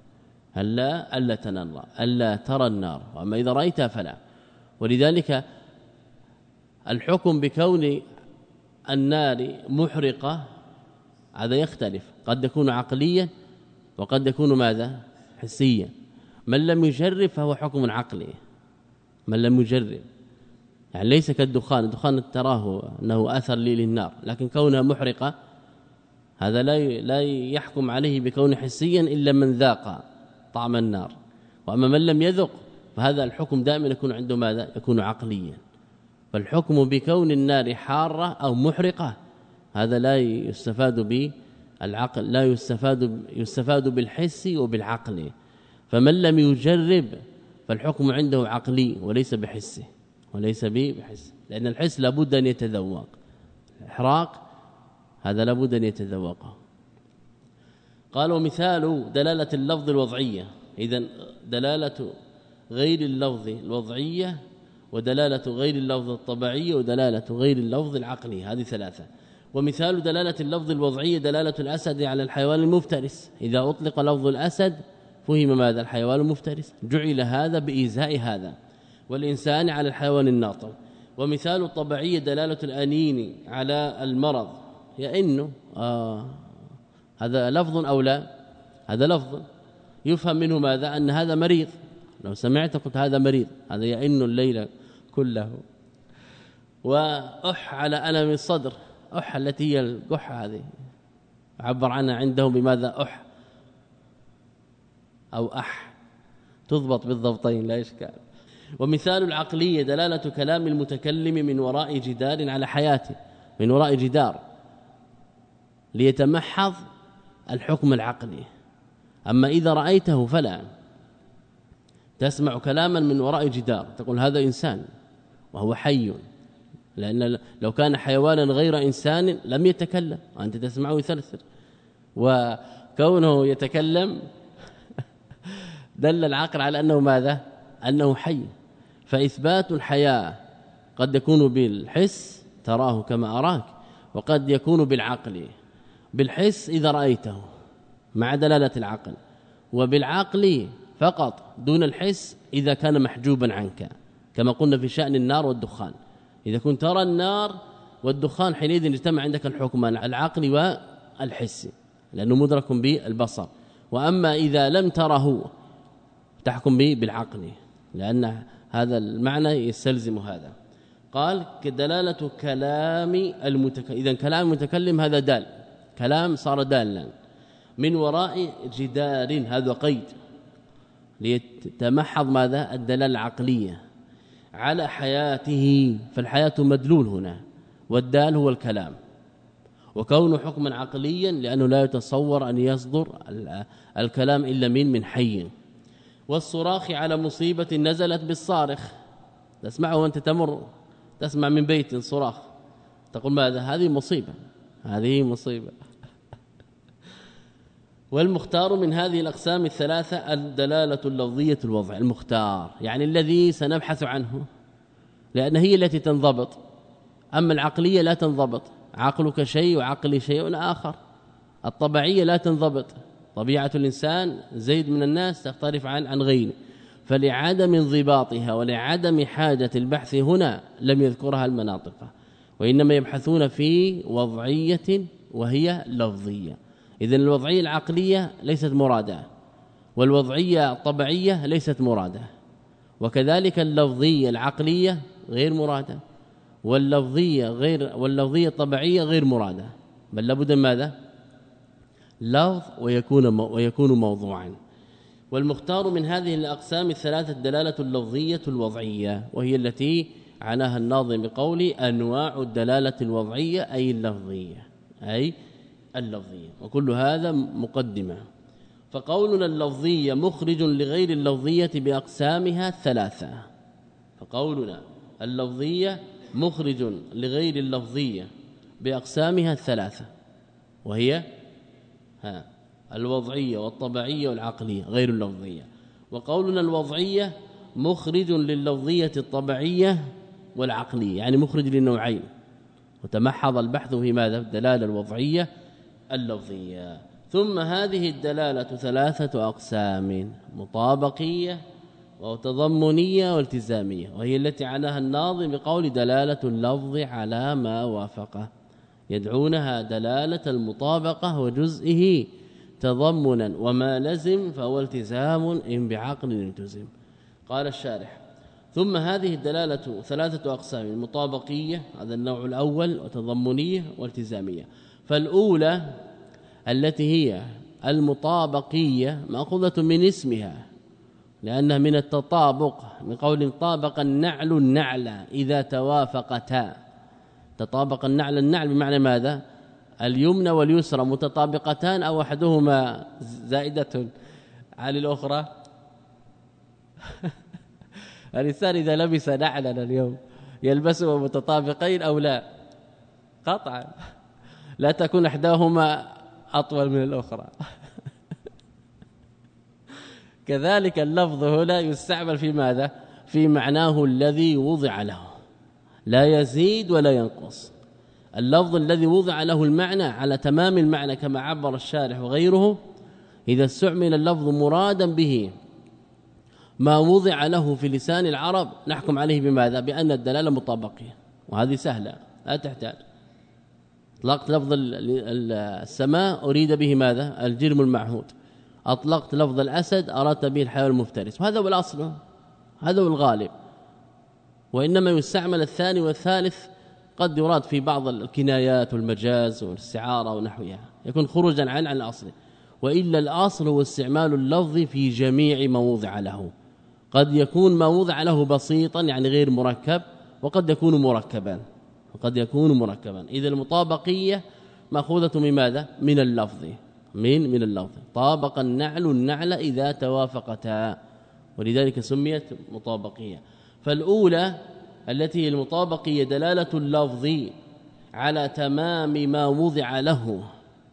ألا ترى النار، وأما إذا رأيتها فلا. ولذلك الحكم بكون النار محرقة هذا يختلف، قد يكون عقليا وقد يكون ماذا؟ حسيا. من لم يجرب فهو حكم عقلي، من لم يجرب يعني ليس كالدخان، الدخان تراه أنه أثر للنار، لكن كونها محرقة هذا لا يحكم عليه بكون حسيا إلا من ذاق طعم النار. وأما من لم يذق فهذا الحكم دائما يكون عنده ماذا؟ يكون عقليا. فالحكم بكون النار حارة أو محرقة هذا لا يستفاد بالعقل، لا يستفاد بالحس وبالعقل. فمن لم يجرب فالحكم عنده عقلي وليس بحسه، لأن الحس لابد أن يتذوق، الإحراق هذا لابد أن يتذوقه. قالوا مثال دلالة اللفظ الوضعية، إذن دلالة غير اللفظ الوضعية ودلالة غير اللفظ الطبيعي ودلالة غير اللفظ العقلي، هذه ثلاثة. ومثال دلالة اللفظ الوضعية دلالة الأسد على الحيوان المفترس، إذا أطلق لفظ الأسد فهم ماذا؟ الحيوان المفترس، جعل هذا بإزاء هذا. والإنسان على الحيوان الناطق. ومثال الطبيعي دلالة الأنين على المرض، يئن هذا لفظ أو لا؟ هذا لفظ يفهم منه ماذا؟ أن هذا مريض، لو سمعت قلت هذا مريض، هذا يئن الليل كله. وأح على ألم الصدر، أح التي هي القحة، هذه عبر عنها عندهم بماذا؟ أح أو أح، تضبط بالضبطين لا إشكال. ومثال العقلية دلالة كلام المتكلم من وراء جدار على حياته، من وراء جدار ليتمحض الحكم العقلي. أما إذا رأيته فلا، تسمع كلاما من وراء جدار تقول هذا إنسان وهو حي، لأن لو كان حيوانا غير إنسان لم يتكلم، وأنت تسمعه يثرثر، وكونه يتكلم دل العقل على أنه ماذا؟ أنه حي. فإثبات الحياة قد يكون بالحس تراه كما أراك، وقد يكون بالعقل. بالحس إذا رأيته مع دلالة العقل، وبالعقل فقط دون الحس إذا كان محجوبا عنك، كما قلنا في شأن النار والدخان. إذا كنت ترى النار والدخان حينئذ اجتمع عندك الحكمان العقل والحس، لأنه مدرك بالبصر. وأما إذا لم تره تحكم به بالعقل، لأن هذا المعنى يستلزم هذا. قال كدلالة كلام المتكلم، إذن كلام المتكلم هذا دال، كلام صار دالا من وراء جدار، هذا قيد ليتمحض ماذا؟ الدلالة العقلية على حياته، فالحياة مدلول هنا، والدال هو الكلام، وكونه حكما عقليا لأنه لا يتصور أن يصدر الكلام إلا من حي. والصراخ على مصيبة نزلت بالصارخ، تسمعه وأنت تمر، تسمع من بيت صراخ، تقول ماذا؟ هذه مصيبة، هذه مصيبة. والمختار من هذه الأقسام الثلاثة الدلالة اللفظية الوضع، المختار يعني الذي سنبحث عنه، لأن هي التي تنضبط، أما العقلية لا تنضبط، عقلك شيء وعقلي شيء آخر. الطبيعية لا تنضبط، طبيعة الإنسان زيد من الناس تختلف عن غيره، فلعدم انضباطها ولعدم حاجة البحث هنا لم يذكرها المناطق، وإنما يبحثون في وضعية وهي لفظية. إذن الوضعية العقلية ليست مرادة، والوضعية الطبيعية ليست مرادة، وكذلك اللفظية العقلية غير مرادة، واللفظية الطبيعية غير مرادة، بل لابد من ماذا؟ لفظ ويكون موضوعا. والمختار من هذه الأقسام الثلاثة الدلالة اللفظية الوضعية، وهي التي عناها الناظم بقول أنواع الدلالة الوضعية أي اللفظية، وكل هذا مقدمة. فقولنا اللفظية مخرج لغير اللفظية بأقسامها الثلاثة، فقولنا اللفظية مخرج لغير اللفظية بأقسامها الثلاثة، وهي الوضعية والطبيعية والعقلية غير اللفظية. وقولنا الوضعية مخرج لللفظية الطبيعية والعقلية، يعني مخرج للنوعين، وتمحض البحث في ماذا؟ الدلالة الوضعية اللفظية. ثم هذه الدلالة ثلاثة أقسام: مطابقية وتضمنية والتزامية، وهي التي عناها الناظم بقول دلالة اللفظ على ما وافقه، يدعونها دلالة المطابقة وجزئه تضمنا، وما لزم فهو التزام إن بعقل التزم. قال الشارح: ثم هذه الدلالة ثلاثة أقسام: المطابقية هذا النوع الأول، وتضمنية والتزامية. فالأولى التي هي المطابقية مأخوذة من اسمها، لأنها من التطابق، من قول طابق النعل النعل إذا توافقتا. تطابق النعل بمعنى ماذا؟ اليمنى واليسرى متطابقتان أو أحدهما زائدة على الأخرى. الإنسان إذا لبس نعلا اليوم يلبسه متطابقين أو لا؟ قطعا لا تكون إحداهما أطول من الأخرى. كذلك اللفظ هنا يستعمل في ماذا؟ في معناه الذي وضع له، لا يزيد ولا ينقص. اللفظ الذي وضع له المعنى على تمام المعنى كما عبر الشارح وغيره، إذا استعمل اللفظ مرادا به ما وضع له في لسان العرب نحكم عليه بماذا؟ بأن الدلالة مطابقية، وهذه سهلة لا تحتاج. أطلقت لفظ السماء أريد به ماذا؟ الجرم المعهود. أطلقت لفظ الأسد أردت به الحيوان المفترس، وهذا هو الأصل، هذا هو الغالب. وإنما يستعمل الثاني والثالث قد يراد في بعض الكنايات والمجاز والاستعارة ونحوها، يكون خروجا عن الأصل. وإلا الأصل هو استعمال اللفظ في جميع ما وضع له. قد يكون ما وضع له بسيطا يعني غير مركب، وقد يكون مركبا. إذا المطابقية مأخوذة من ماذا؟ من اللفظ، من اللفظ. طابق النعل النعل إذا توافقتا، ولذلك سميت مطابقية. فالأولى التي هي المطابقية دلالة اللفظ على تمام ما وضع له،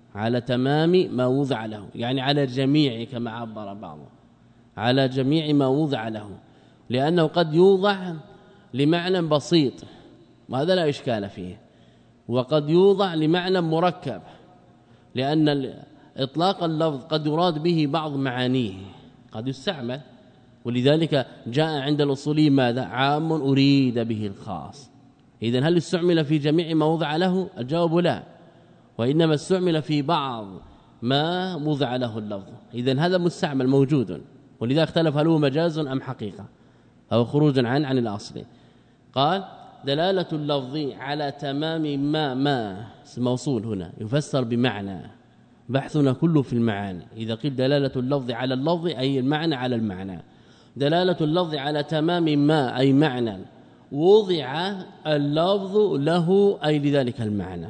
يعني على الجميع كما عبر بعضه، على جميع ما وضع له، لأنه قد يوضع لمعنى بسيط وهذا لا إشكال فيه، وقد يوضع لمعنى مركب، لأن إطلاق اللفظ قد يراد به بعض معانيه، قد يستعمل. ولذلك جاء عند الأصوليين ماذا؟ عام أريد به الخاص. إذن هل استعمل في جميع ما وضع له؟ الجواب لا، وإنما استعمل في بعض ما وضع له اللفظ. إذن هذا مستعمل موجود، ولذا اختلف هل هو مجاز أم حقيقة أو خروجا عن الأصل. قال دلالة اللفظ على تمام ما موصول هنا يفسر بمعنى، بحثنا كله في المعاني. إذا قيل دلالة اللفظ على اللفظ أي المعنى على المعنى، دلالة اللفظ على تمام ما أي معنى وضع اللفظ له أي لذلك المعنى.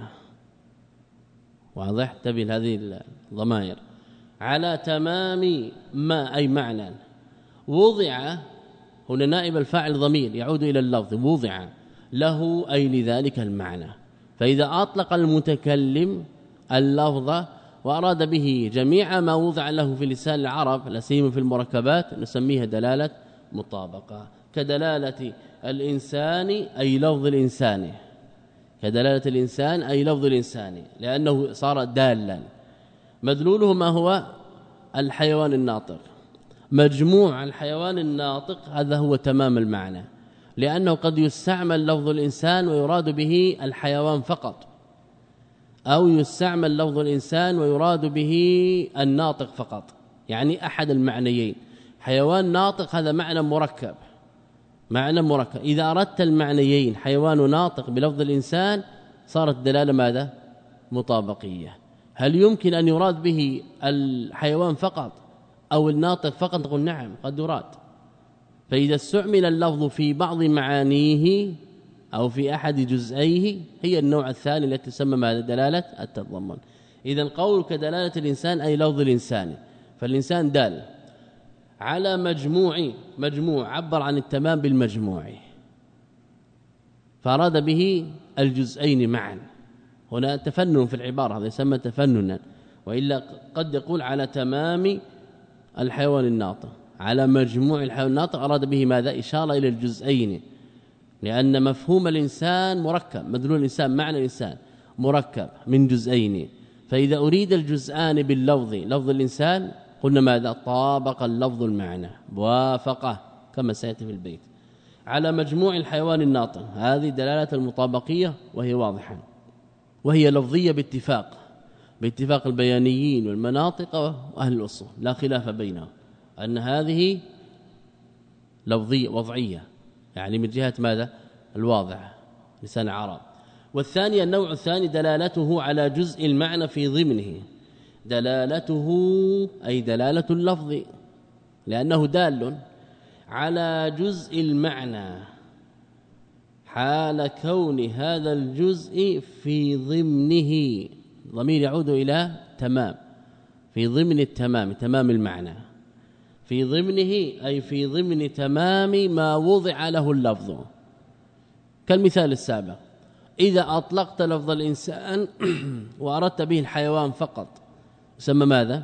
واضح؟ تبين هذه الضمائر على تمام ما أي معنى. وضع هنا نائب الفاعل ضمير يعود إلى اللفظ، وضع له أي لذلك المعنى. فإذا أطلق المتكلم اللفظ وأراد به جميع ما وضع له في لسان العرب لا سيما في المركبات نسميها دلالة مطابقة، كدلالة الإنسان أي لفظ الإنسان، كدلالة الإنسان أي لفظ الإنسان، لأنه صار دالا. مدلوله ما هو؟ الحيوان الناطق، مجموع الحيوان الناطق، هذا هو تمام المعنى، لأنه قد يستعمل لفظ الإنسان ويراد به الحيوان فقط، أو يستعمل لفظ الإنسان ويراد به الناطق فقط، يعني أحد المعنيين. حيوان ناطق هذا معنى مركب، معنى مركب. إذا أردت المعنيين حيوان ناطق بلفظ الإنسان صارت دلالة ماذا؟ مطابقية. هل يمكن أن يراد به الحيوان فقط أو الناطق فقط؟ نقول نعم قد يراد. فإذا استعمل اللفظ في بعض معانيه أو في أحد جزئيه هي النوع الثاني التي تسمى ماذا؟ دلالة التضمن. إذا القول كدلالة الإنسان أي لفظ الإنسان، فالإنسان دال على مجموع عبر عن التمام بالمجموع، فأراد به الجزئين معا. هنا تفنن في العبارة، هذا يسمى تفننا، وإلا قد يقول على تمام الحيوان الناطق، على مجموع الحيوان الناطق، أراد به ماذا؟ إشارة إلى الجزئين، لأن مفهوم الإنسان مركب، مدلول الإنسان معنى الإنسان مركب من جزئين. فإذا أريد الجزءان باللفظ، لفظ الإنسان، قلنا ماذا؟ طابق اللفظ المعنى، وافقه كما سيأتي في البيت. على مجموع الحيوان الناطق، هذه دلالة المطابقية وهي واضحة، وهي لفظية باتفاق البيانيين والمناطق وأهل الأصول، لا خلاف بينهم أن هذه لفظية وضعية، يعني من جهة ماذا؟ الواضع لسان العرب. والثاني النوع الثاني دلالته على جزء المعنى في ضمنه، دلالته أي دلالة اللفظ، لأنه دال على جزء المعنى حال كون هذا الجزء في ضمنه، ضمير يعود إلى تمام، في ضمن التمام، تمام المعنى، في ضمنه أي في ضمن تمام ما وضع له اللفظ. كالمثال السابق، إذا أطلقت لفظ الإنسان وأردت به الحيوان فقط يسمى ماذا؟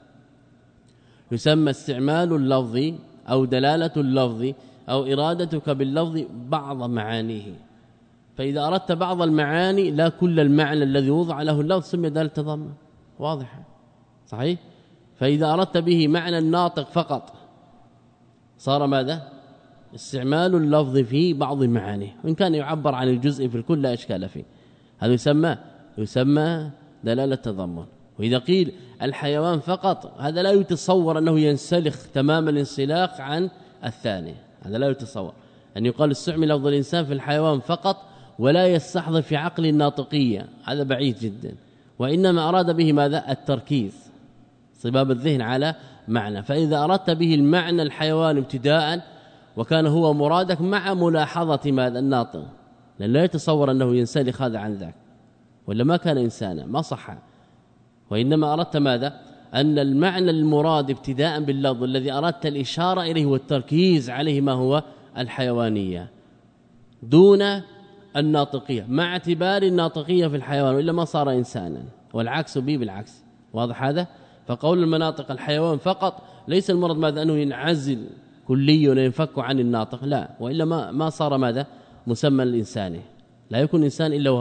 يسمى استعمال اللفظ أو دلالة اللفظ أو إرادتك باللفظ بعض معانيه. فإذا أردت بعض المعاني لا كل المعنى الذي وضع له اللفظ سمي دلالة تضمن، واضح صحيح؟ فإذا أردت به معنى الناطق فقط صار ماذا؟ استعمال اللفظ في بعض معانيه، وإن كان يعبر عن الجزء في الكل لا إشكال فيه، هذا يسمى دلالة تضمن. وإذا قيل الحيوان فقط، هذا لا يتصور أنه ينسلخ تمام الانسلاخ عن الثاني، هذا لا يتصور أن يقال استعمل لفظ الإنسان في الحيوان فقط ولا يستحضر في عقل الناطقية، هذا بعيد جدا. وإنما أراد به ماذا؟ التركيز، صباب الذهن على معنى. فإذا أردت به المعنى الحيوان ابتداء وكان هو مرادك مع ملاحظة ماذا؟ الناطق، لأن لا يتصور أنه ينسلخ هذا عن ذاك، ولا ما كان إنسانا ما صح. وإنما أردت ماذا؟ أن المعنى المراد ابتداء باللفظ الذي أردت الإشارة إليه والتركيز عليه ما هو؟ الحيوانية دون الناطقية، مع اعتبار الناطقية في الحيوان، وإلا ما صار إنسانا، والعكس به بالعكس. واضح هذا؟ فقول المناطق الحيوان فقط ليس المراد ماذا؟ أنه ينعزل كلي ولا ينفك عن الناطق، لا، وإلا ما صار ماذا؟ مسمى الإنساني، لا يكون إنسان إلا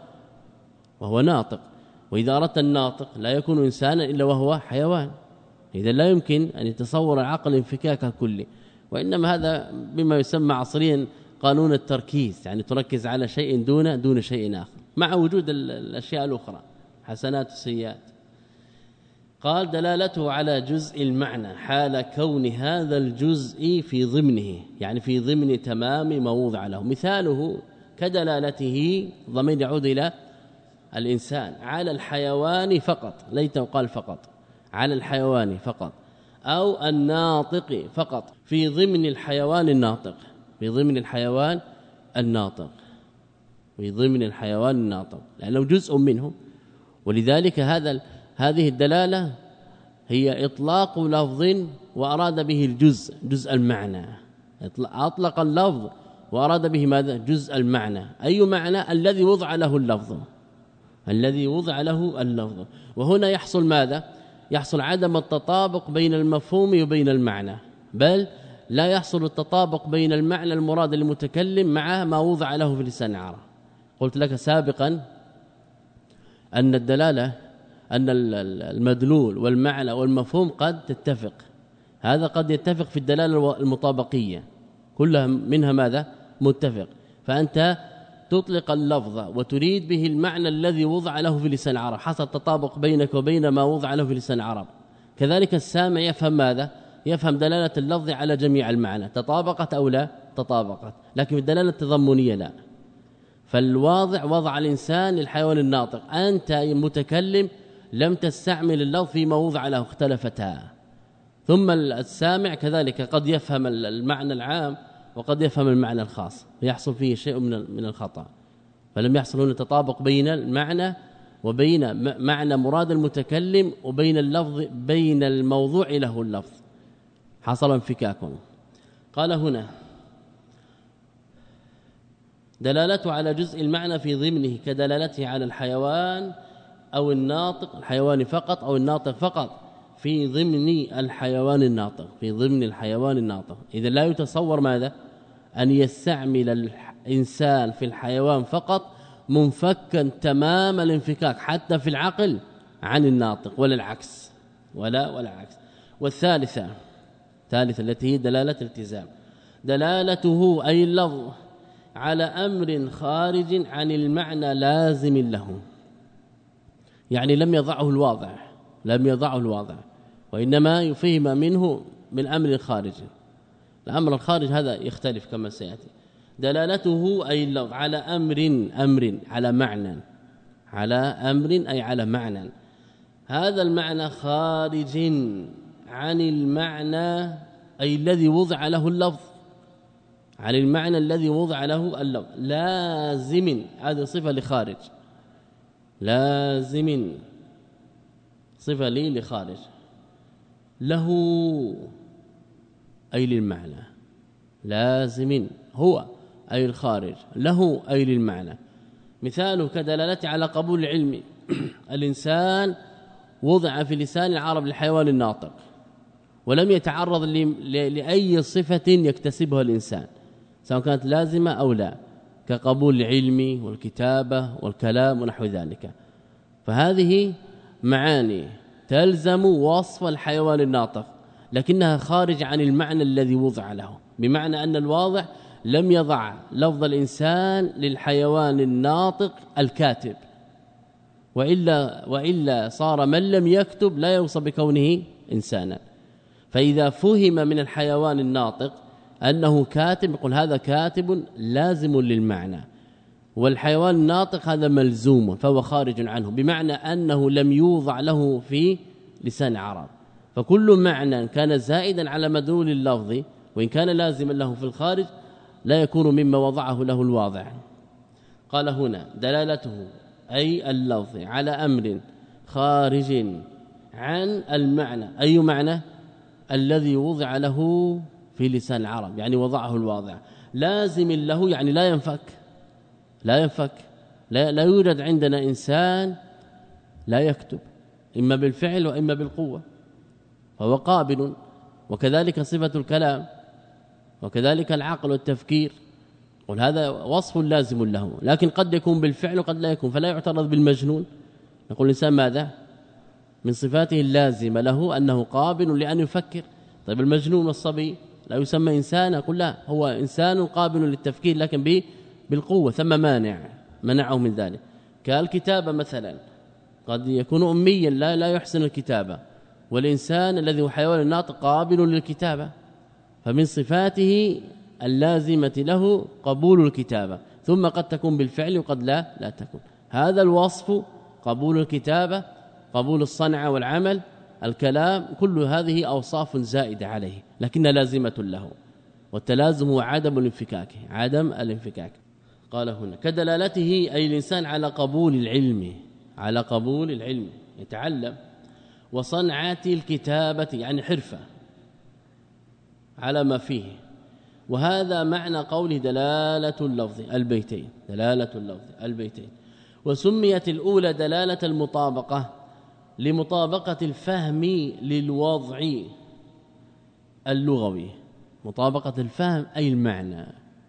وهو ناطق. وإذا أردت الناطق لا يكون إنسانا إلا وهو حيوان، إذا لا يمكن أن يتصور العقل انفكاك كلي. وإنما هذا بما يسمى عصريا قانون التركيز، يعني تركز على شيء دون شيء آخر، مع وجود الأشياء الأخرى حسنات وسيئات. قال دلالته على جزء المعنى حال كون هذا الجزء في ضمنه، يعني في ضمن تمام ما وضع له. مثاله كدلالته، ضمير يعود إلى الإنسان، على الحيوان فقط، ليته قال فقط، على الحيوان فقط، أو الناطق فقط، في ضمن الحيوان الناطق، في ضمن الحيوان الناطق، في ضمن الحيوان الناطق، لأنه جزء منه. ولذلك هذه الدلالة هي إطلاق لفظ وأراد به الجزء، جزء المعنى. أطلق اللفظ وأراد به ماذا؟ جزء المعنى. أي معنى؟ الذي وضع له اللفظ، الذي وضع له اللفظ. وهنا يحصل ماذا؟ يحصل عدم التطابق بين المفهوم وبين المعنى، بل لا يحصل التطابق بين المعنى المراد للمتكلم مع ما وضع له في لسان العرب. قلت لك سابقا أن الدلالة، أن المدلول والمعنى والمفهوم قد تتفق، هذا قد يتفق في الدلالة المطابقية، كلها منها ماذا؟ متفق. فأنت تطلق اللفظ وتريد به المعنى الذي وضع له في لسان العرب، حصل تطابق بينك وبين ما وضع له في لسان العرب. كذلك السامع يفهم ماذا؟ يفهم دلالة اللفظ على جميع المعنى، تطابقت أو لا تطابقت، لكن الدلالة التضمنية لا. فالواضع وضع الإنسان للحيوان الناطق، أنت متكلم لم تستعمل اللفظ فيما وضع له، اختلفتا. ثم السامع كذلك قد يفهم المعنى العام وقد يفهم المعنى الخاص، يحصل فيه شيء من الخطأ. فلم يحصل هنا تطابق بين المعنى وبين معنى مراد المتكلم وبين اللفظ، بين الموضوع له اللفظ، حصل انفكاك. قال هنا دلالته على جزء المعنى في ضمنه كدلالته على الحيوان أو الناطق، الحيوان فقط أو الناطق فقط، في ضمن الحيوان الناطق، في ضمن الحيوان الناطق. إذا لا يتصور ماذا؟ أن يستعمل الإنسان في الحيوان فقط منفكا تمام الانفكاك حتى في العقل عن الناطق، ولا العكس، ولا عكس. والثالثة التي هي دلالة الالتزام، دلالته أي اللفظ على أمر خارج عن المعنى لازم له، يعني لم يضعه الواضع، وإنما يفهم منه من أمر خارج. الأمر الخارج هذا يختلف كما سيأتي. دلالته أي اللفظ على أمر على معنى، على أمر أي على معنى، هذا المعنى خارج عن المعنى أي الذي وضع له اللفظ، عن المعنى الذي وضع له اللفظ، لازم، هذه صفة لخارج، لازم صفة لخارج، له أي للمعنى، لازم هو أي الخارج، له أي للمعنى. مثاله كدلالته على قبول العلم، الإنسان وضع في لسان العرب للحيوان الناطق ولم يتعرض لأي صفة يكتسبها الإنسان سواء كانت لازمة أو لا، كقبول العلم والكتابة والكلام ونحو ذلك. فهذه معاني تلزم وصف الحيوان الناطق، لكنها خارج عن المعنى الذي وضع له، بمعنى أن الواضع لم يضع لفظ الإنسان للحيوان الناطق الكاتب، وإلا صار من لم يكتب لا يوصف بكونه إنسانا. فإذا فهم من الحيوان الناطق أنه كاتب، يقول هذا كاتب لازم للمعنى، والحيوان الناطق هذا ملزوم فهو خارج عنه، بمعنى أنه لم يوضع له في لسان العرب. فكل معنى كان زائدا على مدلول اللفظ وإن كان لازما له في الخارج لا يكون مما وضعه له الواضع. قال هنا دلالته أي اللفظ على أمر خارج عن المعنى، أي معنى؟ الذي وضع له في لسان العرب، يعني وضعه الواضع، لازم له يعني لا ينفك، لا يوجد عندنا إنسان لا يكتب إما بالفعل وإما بالقوة، فهو قابل. وكذلك صفة الكلام، وكذلك العقل والتفكير، وهذا وصف لازم له، لكن قد يكون بالفعل وقد لا يكون، فلا يعترض بالمجنون. يقول الإنسان ماذا؟ من صفاته اللازمة له أنه قابل لأن يفكر. طيب المجنون والصبي لا يسمى إنسان؟ أقول لا، هو إنسان قابل للتفكير لكن بالقوة، ثم منعه من ذلك. كالكتابة مثلا، قد يكون أميا لا يحسن الكتابة، والإنسان الذي هو حيوان الناطق قابل للكتابة، فمن صفاته اللازمة له قبول الكتابة، ثم قد تكون بالفعل وقد لا تكون. هذا الوصف، قبول الكتابة، قبول الصنعة والعمل، الكلام، كل هذه أوصاف زائدة عليه لكنها لازمة له، والتلازم هو عدم الانفكاك، عدم الانفكاك. قال هنا كدلالته أي الإنسان على قبول العلم، على قبول العلم يتعلم، وصنعة الكتابة يعني حرفة على ما فيه. وهذا معنى قوله دلالة اللفظ البيتين، دلالة اللفظ البيتين. وسميت الأولى دلالة المطابقة لمطابقة الفهم للوضع اللغوي، مطابقة الفهم أي المعنى،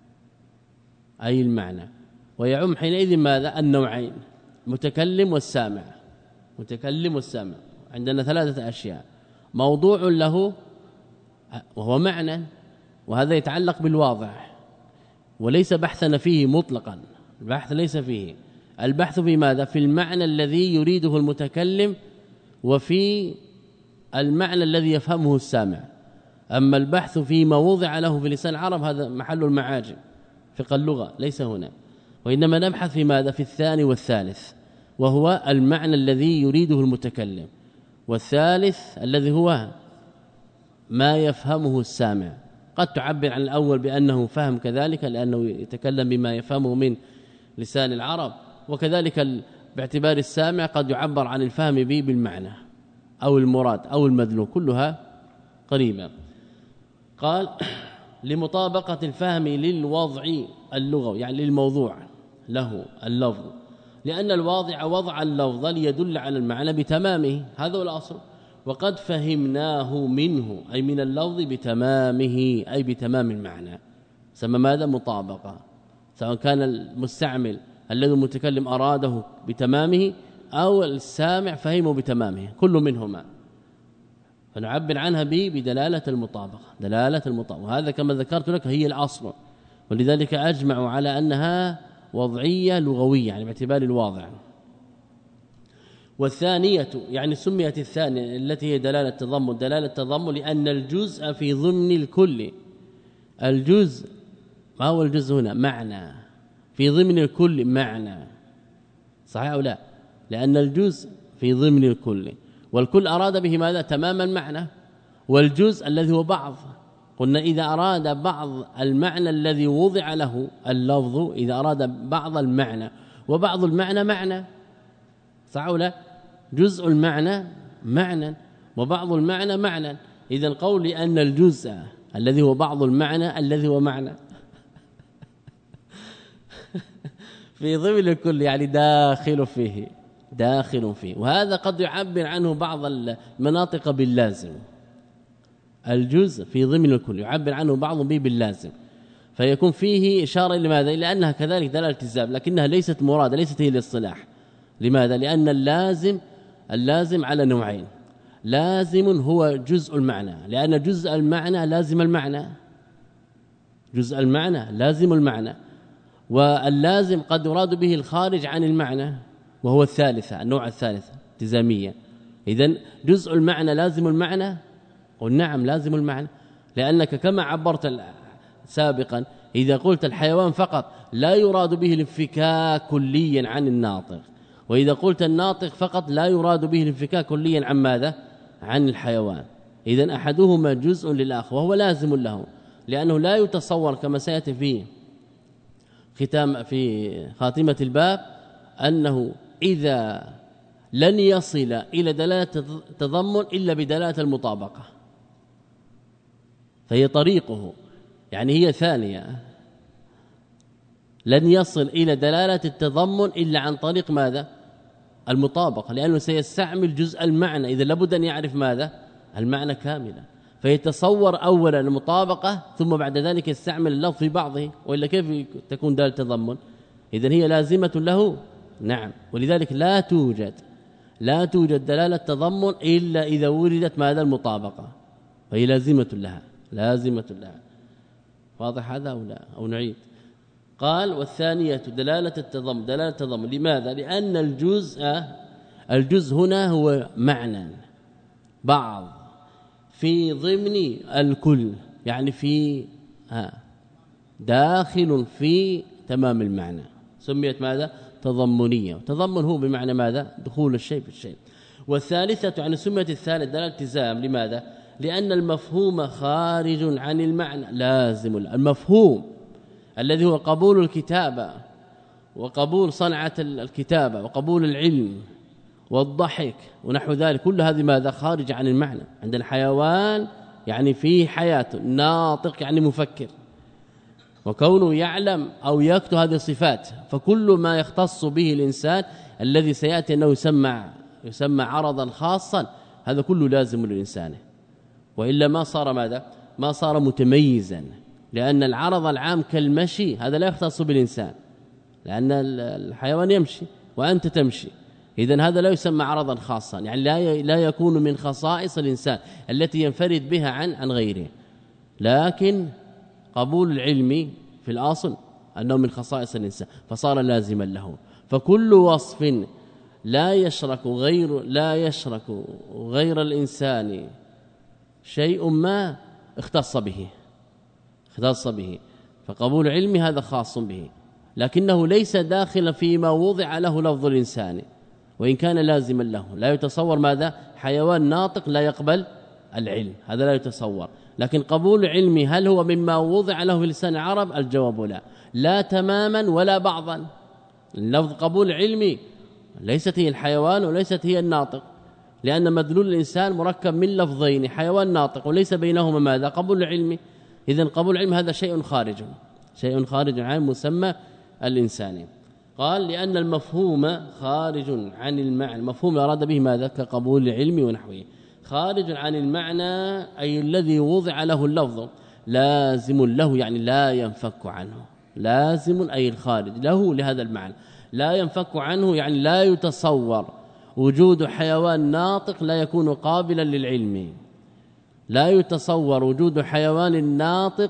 أي المعنى. ويعم حينئذ ماذا؟ النوعين، متكلم والسامع، متكلم والسامع. عندنا ثلاثة أشياء، موضوع له وهو معنى، وهذا يتعلق بالواضح وليس بحثنا فيه مطلقا، البحث ليس فيه، البحث في ماذا؟ في المعنى الذي يريده المتكلم وفي المعنى الذي يفهمه السامع. أما البحث فيما وضع له في لسان العرب هذا محل المعاجم، فقه اللغة ليس هنا، وإنما نبحث في ماذا؟ في الثاني والثالث، وهو المعنى الذي يريده المتكلم، والثالث الذي هو ما يفهمه السامع. قد تعبر عن الأول بأنه فهم كذلك لأنه يتكلم بما يفهمه من لسان العرب، وكذلك باعتبار السامع قد يعبر عن الفهم به بالمعنى أو المراد أو المدلول، كلها قريبة. قال لمطابقة الفهم للوضع اللغوي يعني للموضوع له اللفظ، لأن الواضع وضع اللفظ ليدل على المعنى بتمامه، هذا هو الأصل. وقد فهمناه منه أي من اللفظ بتمامه أي بتمام المعنى، سمى ماذا؟ مطابقة، سواء كان المستعمل الذي المتكلم أراده بتمامه أو السامع فهمه بتمامه، كل منهما، فنعبر عنها بدلالة المطابقة، دلالة المطابقة. وهذا كما ذكرت لك هي الأصل، ولذلك أجمعوا على أنها وضعية لغوية يعني باعتبار الواضع. والثانية يعني سميت الثانية التي هي دلالة التضمن، دلالة التضمن لأن الجزء في ضمن الكل. الجزء ما هو الجزء هنا؟ معنى، في ضمن الكل معنى، صحيح أو لا؟ لأن الجزء في ضمن الكل، والكل أراد به ماذا؟ تمام المعنى، والجزء الذي هو بعض. قلنا إذا أراد بعض المعنى الذي وضع له اللفظ، إذا أراد بعض المعنى وبعض المعنى معنى، صح أو لا؟ جزء المعنى معنى وبعض المعنى معنى. إذا القول لأن الجزء الذي هو بعض المعنى الذي هو معنى في ضمن الكل يعني داخل فيه، داخل فيه. وهذا قد يعبر عنه بعض المناطق باللازم، الجزء في ضمن الكل يعبر عنه بعضهم به باللازم، فيكون فيه إشارة لماذا؟ إلى أنها كذلك دلالة التزام، لكنها ليست مرادة، ليست هي الاصطلاح. لماذا؟ لأن اللازم على نوعين، لازم هو جزء المعنى، لأن جزء المعنى لازم المعنى، جزء المعنى لازم المعنى، واللازم قد يراد به الخارج عن المعنى وهو الثالثة، النوع الثالث التزامية. إذن جزء المعنى لازم المعنى، قل نعم لازم المعنى، لأنك كما عبرت سابقا إذا قلت الحيوان فقط لا يراد به الانفكاك كليا عن الناطق، وإذا قلت الناطق فقط لا يراد به الانفكاك كليا عن ماذا؟ عن الحيوان. إذن أحدهما جزء للآخر وهو لازم له، لأنه لا يتصور كما سيأتي في خاتمة الباب أنه إذا لن يصل إلى دلالة التضمن إلا بدلالة المطابقة، فهي طريقه يعني هي ثانية، لن يصل إلى دلالة التضمن إلا عن طريق ماذا؟ المطابقة، لأنه سيستعمل جزء المعنى، إذا لابد أن يعرف ماذا؟ المعنى كاملا، فيتصور أولا المطابقة ثم بعد ذلك يستعمل اللفظ في بعضه، وإلا كيف تكون دلالة التضمن؟ إذن هي لازمة له، نعم. ولذلك لا توجد دلالة تضمن إلا إذا وردت ماذا؟ المطابقة، فهي لازمة لها. واضح هذا أو لا؟ أو نعيد؟ قال والثانية دلالة التضمن. لماذا؟ لأن الجزء هنا هو معنى بعض في ضمن الكل، يعني في داخل في تمام المعنى، سميت ماذا؟ تضمنية. تضمن هو بمعنى ماذا؟ دخول الشيء في الشيء. والثالثة يعني سميت الثالث دلالة التزام. لماذا؟ لأن المفهوم خارج عن المعنى لازم. المفهوم الذي هو قبول الكتابة وقبول صنعة الكتابة وقبول العلم والضحك ونحو ذلك، كل هذه ماذا؟ خارج عن المعنى. عند الحيوان يعني فيه حياة، ناطق يعني مفكر، وكونه يعلم أو يكتب هذه الصفات. فكل ما يختص به الإنسان الذي سيأتي أنه يسمى عرضا خاصا، هذا كله لازم للإنسان، وإلا ما صار ماذا؟ ما صار متميزا، لأن العرض العام كالمشي هذا لا يختص بالإنسان، لأن الحيوان يمشي وأنت تمشي، إذن هذا لا يسمى عرضا خاصا، يعني لا يكون من خصائص الإنسان التي ينفرد بها عن غيره. لكن قبول العلم في الأصل أنه من خصائص الإنسان فصار لازما له. فكل وصف لا يشرك غير الإنسان شيء ما اختص به، فقبول علم هذا خاص به، لكنه ليس داخلا فيما وضع له لفظ الإنسان، وإن كان لازما له. لا يتصور ماذا؟ حيوان ناطق لا يقبل العلم، هذا لا يتصور. لكن قبول علمي هل هو مما وضع له في لسان العرب؟ الجواب لا تماما ولا بعضا. اللفظ قبول علمي ليست هي الحيوان وليست هي الناطق، لأن مدلول الإنسان مركب من لفظين، حيوان ناطق، وليس بينهما ماذا؟ قبول علمي. إذن قبول العلم هذا شيء خارج عن مسمى الإنساني. قال لأن المفهوم خارج عن المعنى، المفهوم أراد به ماذا؟ كقبول العلم ونحوه، خارج عن المعنى أي الذي وضع له اللفظ، لازم له يعني لا ينفك عنه، لازم أي الخارج له لهذا المعنى، لا ينفك عنه يعني لا يتصور وجود حيوان ناطق لا يكون قابلا للعلم، لا يتصور وجود حيوان ناطق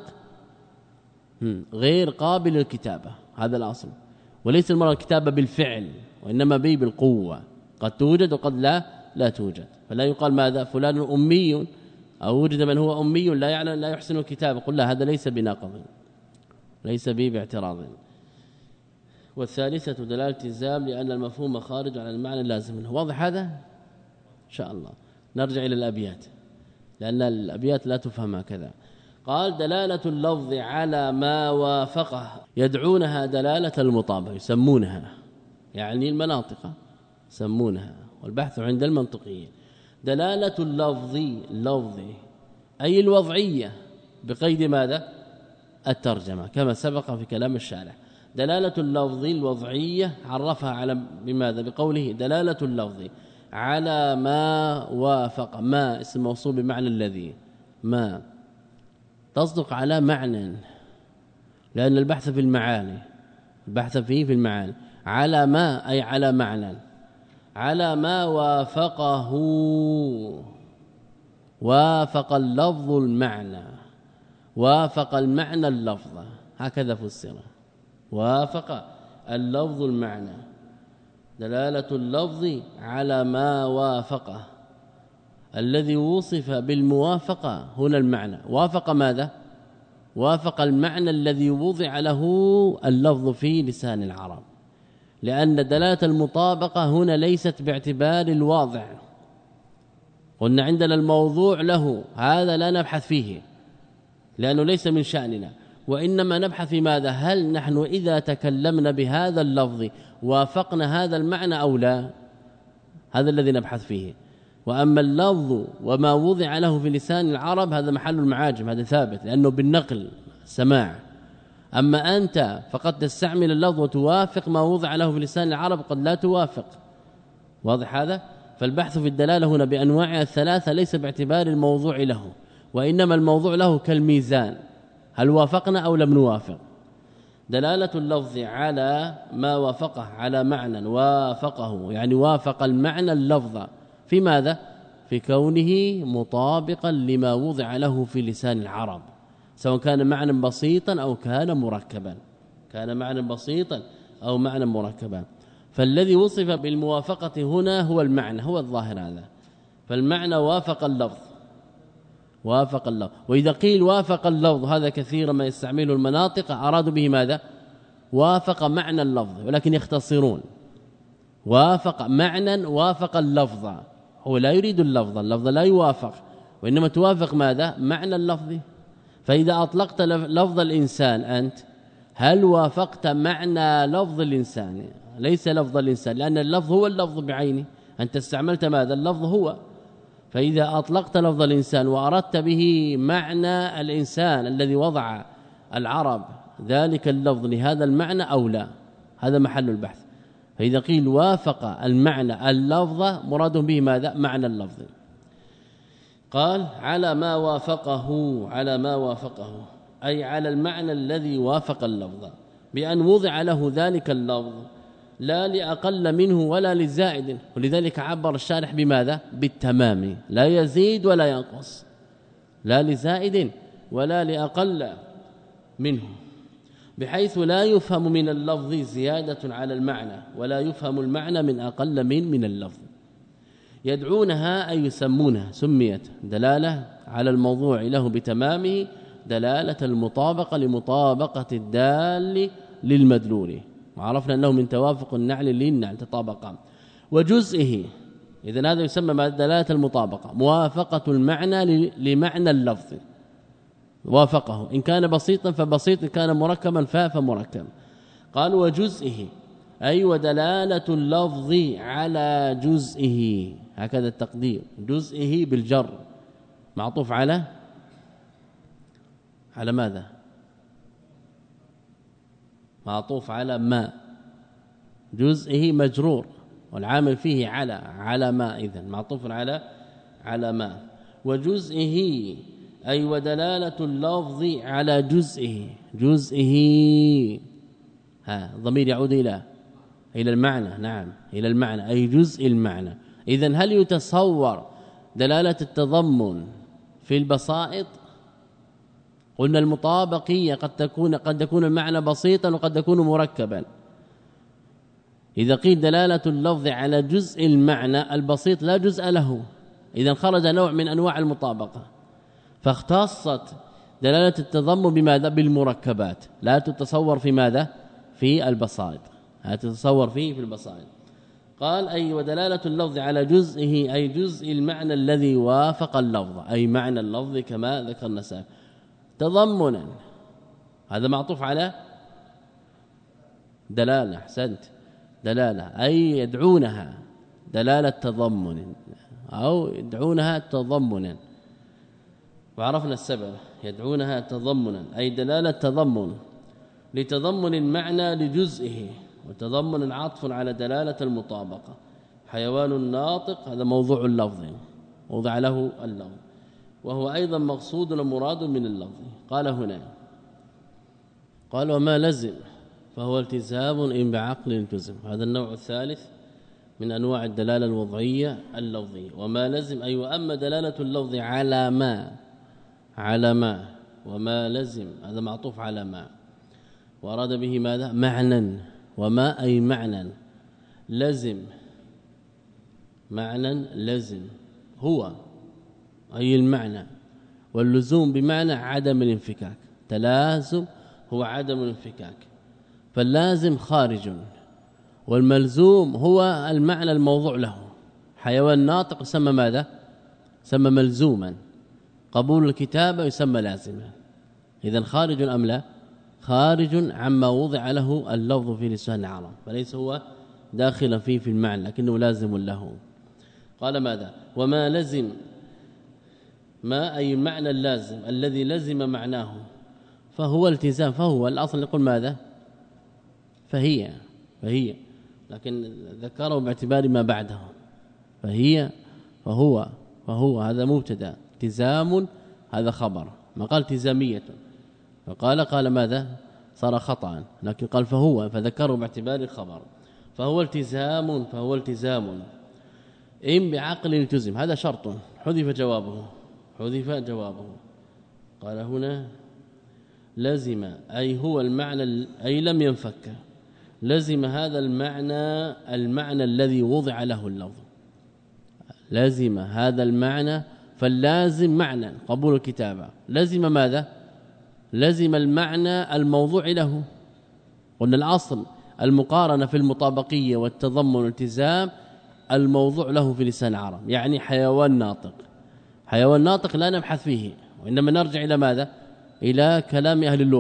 غير قابل للكتابة، هذا الأصل. وليس المراد الكتابة بالفعل، وإنما به بالقوة، قد توجد وقد لا توجد. فلا يقال ماذا؟ فلان أمي، أو وجد من هو أمي لا يعلم لا يحسن الكتابة، قل لا، هذا ليس بناقض، ليس به باعتراض. والثالثة دلالة التزام لأن المفهوم خارج عن المعنى اللازم له. واضح هذا؟ إن شاء الله نرجع إلى الأبيات، لأن الأبيات لا تفهم هكذا. قال دلالة اللفظ على ما وافقه يدعونها دلالة المطابقة، يسمونها يعني المناطق يسمونها، والبحث عند المنطقيين. دلالة اللفظ أي الوضعية بقيد ماذا؟ الترجمة، كما سبق في كلام الشارح. دلالة اللفظ الوضعية عرفها على بماذا؟ بقوله دلالة اللفظ على ما وافق، ما اسم موصول بمعنى الذي، ما تصدق على معنى، لأن البحث في المعاني، البحث فيه في المعاني، على ما أي على معنى، على ما وافقه، وافق اللفظ المعنى، وافق المعنى اللفظ، هكذا فسر، وافق اللفظ المعنى. دلالة اللفظ على ما وافقه، الذي وصف بالموافقة هنا المعنى، وافق ماذا؟ وافق المعنى الذي وضع له اللفظ في لسان العرب، لأن دلالة المطابقة هنا ليست باعتبار الواضع، قلنا عندنا الموضوع له، هذا لا نبحث فيه لأنه ليس من شأننا، وإنما نبحث في ماذا؟ هل نحن إذا تكلمنا بهذا اللفظ وافقنا هذا المعنى أو لا؟ هذا الذي نبحث فيه. وأما اللفظ وما وضع له في لسان العرب هذا محل المعاجم، هذا ثابت لأنه بالنقل سماع. أما أنت فقد تستعمل اللفظ وتوافق ما وضع له في لسان العرب، قد لا توافق. واضح هذا؟ فالبحث في الدلالة هنا بأنواعها الثلاثة ليس باعتبار الموضوع له، وإنما الموضوع له كالميزان، هل وافقنا أو لم نوافق. دلالة اللفظ على ما وافقه، على معنى وافقه يعني وافق المعنى اللفظ في ماذا؟ في كونه مطابقا لما وضع له في لسان العرب، سواء كان معنى بسيطا أو كان مركبا، كان معنى بسيطا أو معنى مركبا. فالذي وصف بالموافقة هنا هو المعنى، هو الظاهر هذا، فالمعنى وافق اللفظ، وافق اللفظ. وإذا قيل وافق اللفظ هذا كثيرا ما يستعمله المناطق، أرادوا به ماذا؟ وافق معنى اللفظ، ولكن يختصرون وافق معنى، وافق اللفظ، هو لا يريد اللفظ لا يوافق، وإنما توافق ماذا؟ معنى اللفظ. فإذا أطلقت لفظ الإنسان أنت هل وافقت معنى لفظ الإنسان؟ ليس لفظ الإنسان، لأن اللفظ هو اللفظ بعينه، أنت استعملت ماذا؟ اللفظ هو. فإذا أطلقت لفظ الإنسان وأردت به معنى الإنسان الذي وضع العرب ذلك اللفظ لهذا المعنى أو لا، هذا محل البحث. فإذا قيل وافق المعنى اللفظ مراد به ماذا؟ معنى اللفظ. قال على ما وافقه، على ما وافقه أي على المعنى الذي وافق اللفظ، بأن وضع له ذلك اللفظ لا لأقل منه ولا لزائد. ولذلك عبر الشارح بماذا؟ بالتمام، لا يزيد ولا ينقص، لا لزائد ولا لأقل منه، بحيث لا يفهم من اللفظ زيادة على المعنى، ولا يفهم المعنى من أقل من اللفظ. يدعونها أي يسمونها، سميت دلالة على الموضوع له بتمامه، دلالة المطابقة لمطابقة الدال للمدلول، وعرفنا أنه من توافق النعل للنعل تطابقا. وجزئه، إذن هذا يسمى دلالة المطابقة، موافقة المعنى لمعنى اللفظ، وافقه إن كان بسيطا فبسيط، إن كان مركبا فمركب. قال وجزئه أي ودلالة اللفظ على جزئه، هكذا التقدير، جزئه بالجر معطوف على ماذا؟ معطوف على ما، جزئه مجرور والعامل فيه على ما، إذن معطوف على ما. وجزئه أي ودلالة اللفظ على جزئه الضمير يعود إلى المعنى، نعم إلى المعنى، أي جزء المعنى. إذن هل يتصور دلالة التضمن في البسائط؟ قلنا المطابقية قد يكون المعنى بسيطا وقد يكون مركبا. إذا قيل دلالة اللفظ على جزء المعنى البسيط لا جزء له، إذن خرج نوع من أنواع المطابقة، فاختصت دلالة التضمن بماذا؟ بالمركبات، لا تتصور في ماذا؟ في البسائط، لا تتصور في البسائط. قال أي ودلالة اللفظ على جزئه أي جزء المعنى الذي وافق اللفظ، أي معنى اللفظ كما ذكرنا سابقا. تضمنا هذا معطوف على دلالة، أحسنت، دلالة أي يدعونها دلالة تضمن أو يدعونها تضمنا، وعرفنا السبب، يدعونها تضمنا أي دلالة تضمن لتضمن المعنى لجزئه، وتضمن عطف على دلالة المطابقة. حيوان الناطق هذا موضوع اللفظ، وضع له اللفظ، وهو أيضا مقصود ومراد من اللفظ. قال هنا، قال وما لزم فهو التزام إن بعقل التزم، هذا النوع الثالث من أنواع الدلالة الوضعية اللفظية. وما لزم أي وأما دلالة اللفظ على ما وما لزم هذا معطوف على ما، وأراد به ماذا؟ معنى، وما أي معنى، لزم معنى، لزم هو أي المعنى، واللزوم بمعنى عدم الانفكاك، تلازم هو عدم الانفكاك، فاللازم خارج، والملزوم هو المعنى الموضوع له. حيوان ناطق يسمى ماذا؟ يسمى ملزوما، قبول الكتابة يسمى لازما. إذن خارج أم لا؟ خارج عما وضع له اللفظ في لسان العرب، فليس هو داخلا فيه في المعنى، لكنه لازم له. قال ماذا؟ وما لزم، ما أي المعنى اللازم الذي لزم معناه، فهو التزام، فهو الأصل يقول ماذا؟ فهي لكن ذكره باعتبار ما بعده، فهي فهو هذا مبتدا، التزام هذا خبر، ما قال التزامية، فقال ماذا؟ صار خطأ، لكن قال فهو، فذكره باعتبار الخبر، فهو التزام إن بعقل التزم، هذا شرط حذف جوابه. قال هنا لزم أي هو المعنى أي لم ينفك، لزم هذا المعنى الذي وضع له اللفظ، لزم هذا المعنى، فاللازم معنى قبول الكتابة، لزم ماذا؟ لزم المعنى الموضوع له. قلنا الأصل المقارنة في المطابقية والتضمن والالتزام الموضوع له في لسان العرب، يعني حيوان ناطق لا نبحث فيه، وإنما نرجع إلى ماذا؟ إلى كلام أهل اللغة،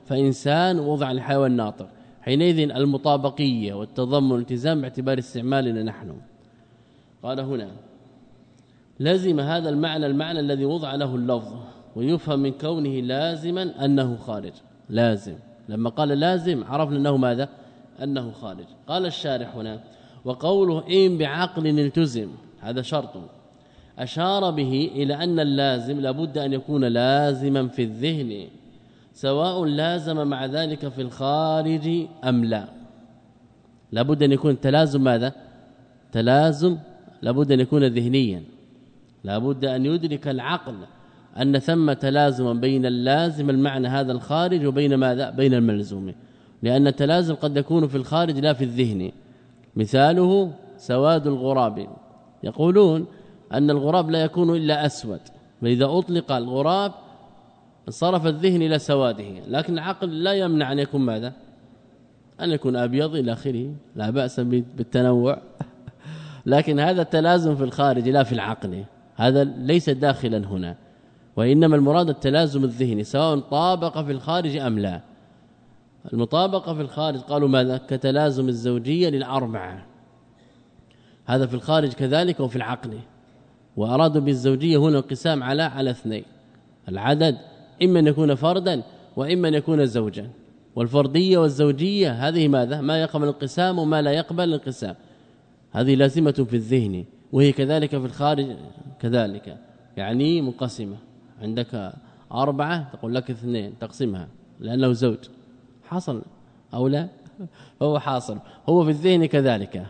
فإنسان وضع لحيوان ناطق، حينئذ المطابقية والتضمن والالتزام باعتبار استعمالنا نحن. قال هنا لازم هذا المعنى الذي وضع له اللفظ، ويفهم من كونه لازما أنه خارج. لازم لما قال لازم عرفنا أنه ماذا؟ أنه خارج. قال الشارح هنا وقوله إن بعقل التزم هذا شرط، أشار به إلى أن اللازم لابد أن يكون لازما في الذهن، سواء لازم مع ذلك في الخارج أم لا. لابد أن يكون تلازم ماذا؟ تلازم لابد أن يكون ذهنيا، لابد أن يدرك العقل أن ثم تلازما بين اللازم المعنى هذا الخارج وبين ماذا؟ بين الملزوم، لأن التلازم قد يكون في الخارج لا في الذهن. مثاله سواد الغراب، يقولون أن الغراب لا يكون إلا أسود، فإذا أطلق الغراب انصرف الذهن إلى سواده، لكن العقل لا يمنع أن يكون ماذا؟ أن يكون أبيض إلى آخره، لا بأس بالتنوع لكن هذا التلازم في الخارج لا في العقل، هذا ليس داخلا هنا، وإنما المراد التلازم الذهني سواء طابق في الخارج أم لا. المطابقة في الخارج قالوا ماذا؟ كتلازم الزوجية للأربعة، هذا في الخارج كذلك وفي العقل. وأرادوا بالزوجية هنا القسام على اثنين، العدد إما أن يكون فردا وإما أن يكون زوجا، والفردية والزوجية هذه ماذا؟ ما يقبل الانقسام وما لا يقبل الانقسام، هذه لازمة في الذهن، وهي كذلك في الخارج كذلك، يعني منقسمة. عندك 4 تقول لك 2 تقسمها لأنه زوج، حصل أو لا؟ هو حاصل، هو في الذهن كذلك.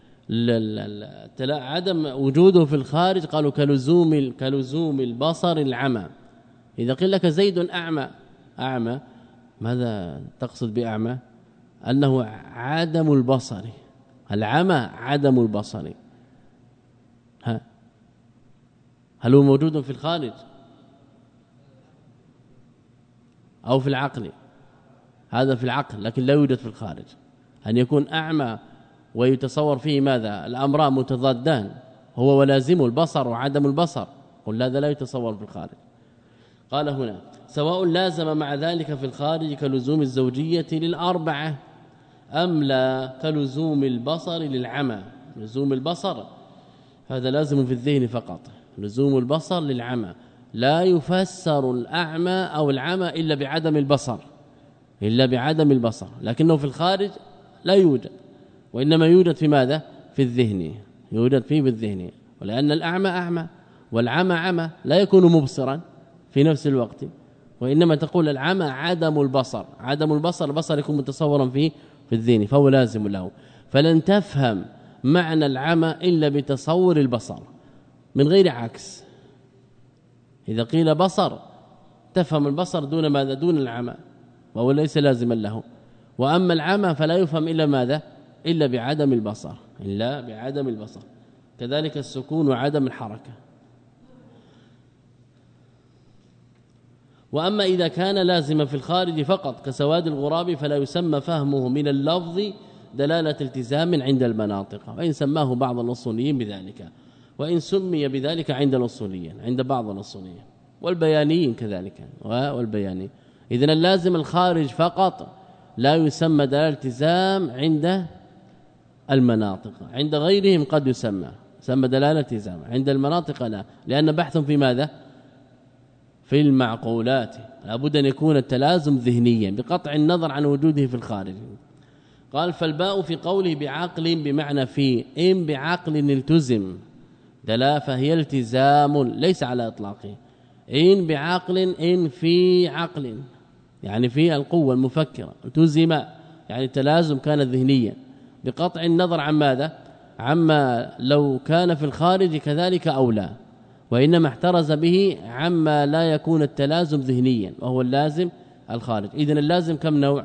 عدم وجوده في الخارج قالوا كلزوم البصر العمى. إذا قيل لك زيد أعمى ماذا تقصد بأعمى؟ أنه عدم البصر، العمى عدم البصر. هل هو موجود في الخارج أو في العقل؟ هذا في العقل لكن لا يوجد في الخارج. أن يكون أعمى ويتصور فيه ماذا؟ الأمران متضادان، هو ولازم البصر وعدم البصر، قل هذا لا يتصور في الخارج. قال هنا سواء لازم مع ذلك في الخارج كلزوم الزوجية للأربعة أم لا كلزوم البصر للعمى. لزوم البصر هذا لازم في الذهن فقط، لزوم البصر للعمى، لا يفسر الأعمى أو العمى إلا بعدم البصر، لكنه في الخارج لا يوجد، وإنما يوجد في ماذا؟ في الذهن، يوجد فيه بالذهن، ولأن الأعمى أعمى والعمى عمى لا يكون مبصرا في نفس الوقت، وإنما تقول العمى عدم البصر، عدم البصر يكون متصورا فيه في الذهن فهو لازم له. فلن تفهم معنى العمى إلا بتصور البصر من غير عكس. إذا قيل بصر تفهم البصر دون ماذا؟ دون العمى، وهو ليس لازما له. وأما العمى فلا يفهم إلا ماذا؟ إلا بعدم البصر، إلا بعدم البصر. كذلك السكون وعدم الحركة. وأما إذا كان لازما في الخارج فقط كسواد الغراب فلا يسمى فهمه من اللفظ دلالة التزام عند المناطق، وإن سماه بعض الأصوليين بذلك، وإن سمي بذلك عند الأصوليين، عند بعض الأصوليين والبيانيين كذلك والبياني. إذن اللازم الخارج فقط لا يسمى دلالة التزام عند المناطق، عند غيرهم قد يسمى دلالة التزام، عند المناطق لا، لأن بحث في ماذا؟ في المعقولات، لابد أن يكون التلازم ذهنيا بقطع النظر عن وجوده في الخارج. قال فالباء في قوله بعقل بمعنى في، إن بعقل التزم دلا فهي التزام ليس على إطلاقه. إن بعقل إن في عقل يعني في القوة المفكرة، التزم يعني التلازم كان ذهنيا بقطع النظر عن ماذا؟ عما لو كان في الخارج كذلك أو لا، وإنما احترز به عما لا يكون التلازم ذهنيا وهو اللازم الخارج. إذن اللازم كم نوع؟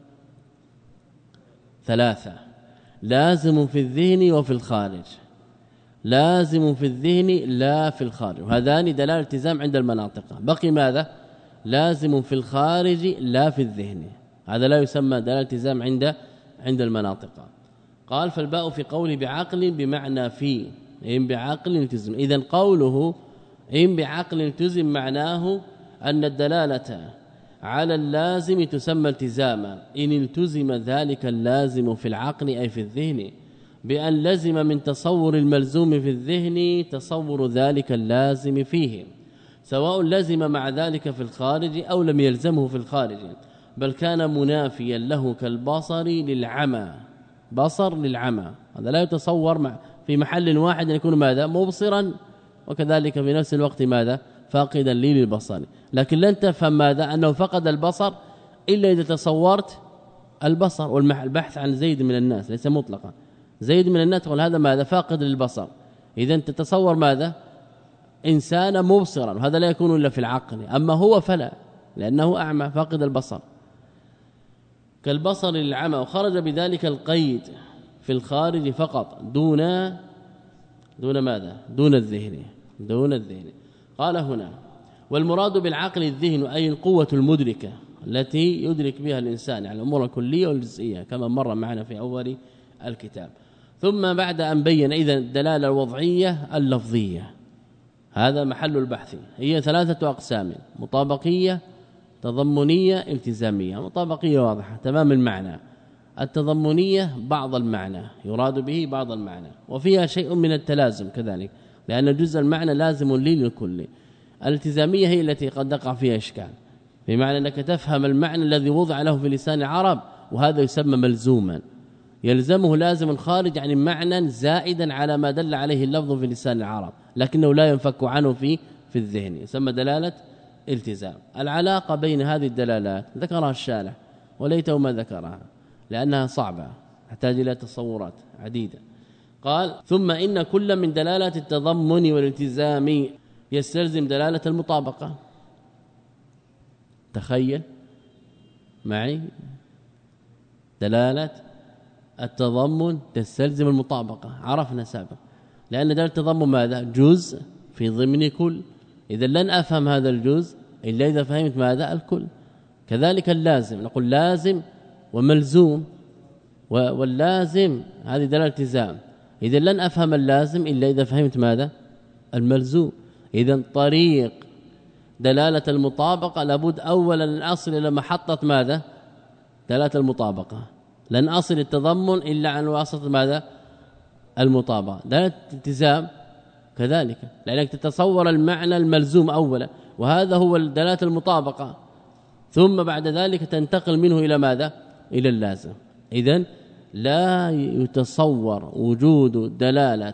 3، لازم في الذهن وفي الخارج، لازم في الذهن لا في الخارج، وهذان دلالة التزام عند المناطق. بقي ماذا؟ لازم في الخارج لا في الذهن، هذا لا يسمى دلالة التزام عند المناطق. قال فالباء في قوله بعقل بمعنى في، إن بعقل التزم. إذن قوله إن بعقل التزم معناه أن الدلالة على اللازم تسمى التزاما إن التزم ذلك اللازم في العقل أي في الذهن بأن لزم من تصور الملزوم في الذهن تصور ذلك اللازم فيه سواء لزم مع ذلك في الخارج أو لم يلزمه في الخارج بل كان منافيا له كالبصر للعمى بصر للعمى هذا لا يتصور في محل واحد يكون ماذا مبصرا وكذلك في نفس الوقت ماذا فاقدا للبصر لكن لن تفهم ماذا أنه فقد البصر إلا إذا تصورت البصر والبحث عن زيد من الناس ليس مطلقا زيد من الناس تقول هذا ماذا فاقد للبصر إذا تتصور ماذا إنسان مبصرا وهذا لا يكون إلا في العقل أما هو فلا لأنه أعمى فاقد البصر كالبصر للعمى وخرج بذلك القيد في الخارج فقط دون ماذا دون الذهن قال هنا والمراد بالعقل الذهن أي القوة المدركة التي يدرك بها الإنسان يعني الأمور الكلية والجزئية كما مر معنا في أول الكتاب ثم بعد أن بين إذن الدلالة الوضعية اللفظية هذا محل البحث هي 3 أقسام مطابقية تضمنية التزامية مطابقية واضحة تمام المعنى التضمنية بعض المعنى يراد به بعض المعنى وفيها شيء من التلازم كذلك لأن جزء المعنى لازم للكل الالتزامية هي التي قد تقع فيها إشكال بمعنى أنك تفهم المعنى الذي وضع له في لسان العرب وهذا يسمى ملزوما يلزمه لازم خارج عن معنى زائدا على ما دل عليه اللفظ في لسان العرب لكنه لا ينفك عنه في الذهن يسمى دلالة التزام العلاقة بين هذه الدلالات ذكرها الشارح وليته ما ذكرها لأنها صعبة تحتاج إلى تصورات عديدة قال ثم إن كل من دلالات التضمن والالتزام يستلزم دلالة المطابقة تخيل معي دلالة التضمن تستلزم المطابقة عرفنا سابقا لأن دلالة التضمن ماذا جزء في ضمن كل إذا لن أفهم هذا الجزء إلا إذا فهمت ماذا الكل كذلك اللازم نقول لازم وملزوم واللازم هذه دلالة التزام إذا لن أفهم اللازم إلا إذا فهمت ماذا الملزوم إذا طريق دلالة المطابقة لابد أولا أن أصل إلى محطة ماذا دلالة المطابقة لن أصل التضمن إلا عن واسطة ماذا المطابقة دلالة الالتزام كذلك لأنك تتصور المعنى الملزوم أولا وهذا هو دلالة المطابقة ثم بعد ذلك تنتقل منه إلى ماذا إلى اللازم إذن لا يتصور وجود دلالة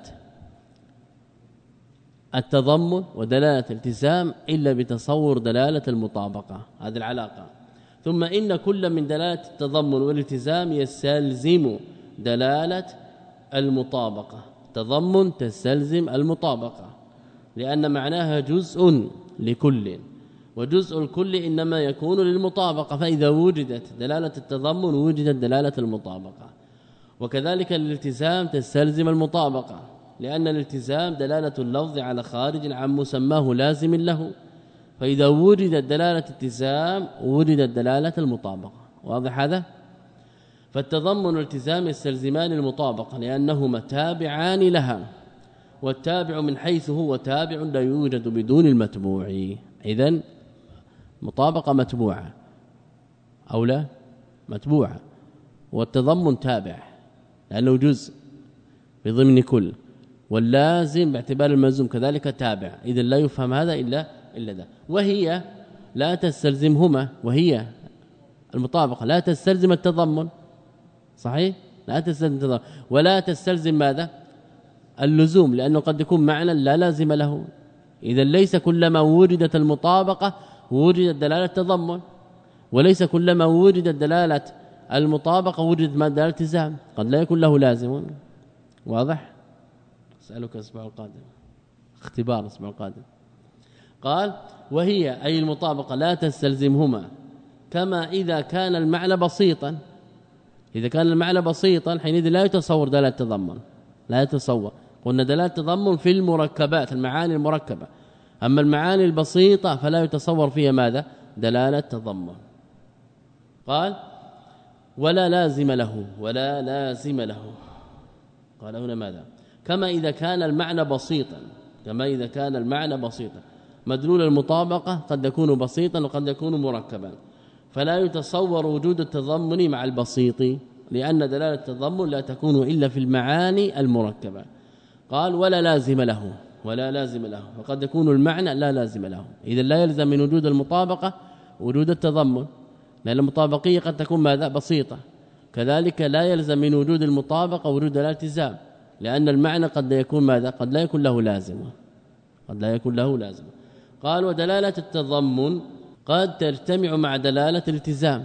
التضمن ودلالة الالتزام إلا بتصور دلالة المطابقة هذه العلاقة ثم إن كل من دلالة التضمن والالتزام يستلزم دلالة المطابقة تضمن تستلزم المطابقة لأن معناها جزء لكل وجزء الكل إنما يكون للمطابقة فإذا وجدت دلالة التضمن وجدت دلالة المطابقة وكذلك الالتزام تستلزم المطابقة لأن الالتزام دلالة اللفظ على خارج عن مسماه لازم له فإذا وجدت دلالة التزام وجدت دلالة المطابقة واضح هذا فالتضمن والالتزام يستلزمان المطابقة لأنهما تابعان لها والتابع من حيث هو تابع لا يوجد بدون المتبوع إذن مطابقة متبوعة أو لا متبوعة والتضمن تابع لأنه جزء بضمن كل واللازم باعتبار الملزوم كذلك تابع إذن لا يفهم هذا إلا ذا وهي لا تستلزمهما وهي المطابقة لا تستلزم التضمن صحيح لا تستلزم التضمن ولا تستلزم ماذا اللزوم لأنه قد يكون معنى لا لازم له إذا ليس كلما وجدت المطابقة وجدت دلالة التضمن وليس كلما وجدت دلالة المطابقة وجدت ما دلالة التزام قد لا يكون له لازم واضح أسألك الأسبوع القادم اختبار الأسبوع القادم قال وهي أي المطابقة لا تستلزمهما كما إذا كان المعنى بسيطا إذا كان المعنى بسيطا حينئذ لا يتصور دلالة التضمن لا يتصور قلنا دلالة التضمن في المركبات المعاني المركبة أما المعاني البسيطة فلا يتصور فيها ماذا دلالة التضمن قال ولا لازم له قال هنا ماذا كما إذا كان المعنى بسيطا مدلول المطابقة قد يكون بسيطا وقد يكون مركبا فلا يتصور وجود التضمن مع البسيط لأن دلالة التضمن لا تكون إلا في المعاني المركبة. قال ولا لازم له، ولا لازم له، وقد يكون المعنى لا لازم له. إذا لا يلزم من وجود المطابقة وجود التضمن، لأن المطابقية قد تكون ماذا بسيطة. كذلك لا يلزم من وجود المطابقة وجود الالتزام، لأن المعنى قد لا يكون ماذا قد لا يكون له لازم، قد لا يكون له لازم. قال ودلالة التضمن قد تجتمع مع دلالة الالتزام،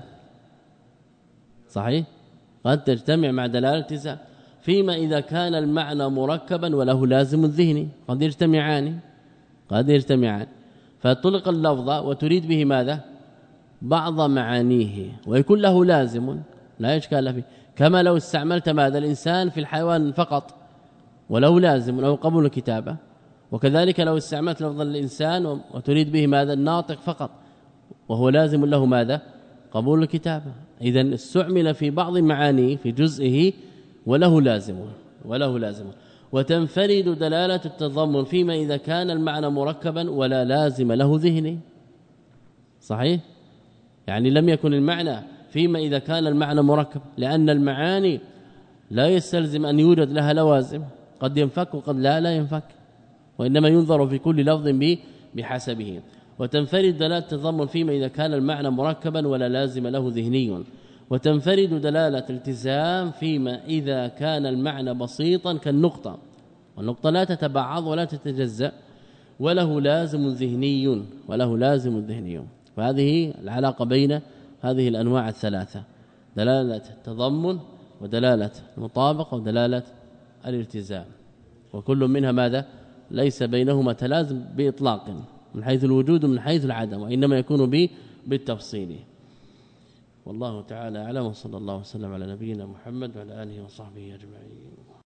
صحيح، قد تجتمع مع دلالة الالتزام، فيما إذا كان المعنى مركبا وله لازم ذهني قد يجتمعان، قد يجتمعان. فطلق اللفظ وتريد به ماذا بعض معانيه ويكون له لازم لا إشكال فيه، كما لو استعملت ماذا الإنسان في الحيوان فقط وله لازم أو قبول الكتابة، وكذلك لو استعملت لفظ الإنسان وتريد به ماذا الناطق فقط وهو لازم له ماذا قبول الكتابة. إذن استعمل في بعض معانيه في جزئه وله لازم، وله لازم. وتنفرد دلالة التضمن فيما إذا كان المعنى مركبا ولا لازم له ذهني، صحيح، يعني لم يكن المعنى فيما إذا كان المعنى مركب، لأن المعاني لا يستلزم أن يوجد لها لوازم، قد ينفك وقد لا ينفك، وإنما ينظر في كل لفظ بحسبه. وتنفرد دلالة التضمن فيما إذا كان المعنى مركبا ولا لازم له ذهني. وتنفرد دلالة الالتزام فيما إذا كان المعنى بسيطا كالنقطة، والنقطة لا تتبعض ولا تتجزأ وله لازم ذهني، وله لازم ذهني. فهذه العلاقة بين هذه الأنواع الثلاثة، دلالة التضمن ودلالة المطابقة ودلالة الالتزام، وكل منها ماذا ليس بينهما تلازم بإطلاق من حيث الوجود ومن حيث العدم، وإنما يكون بالتفصيل. والله تعالى أعلم، وصلى الله وسلم على نبينا محمد وعلى آله وصحبه أجمعين.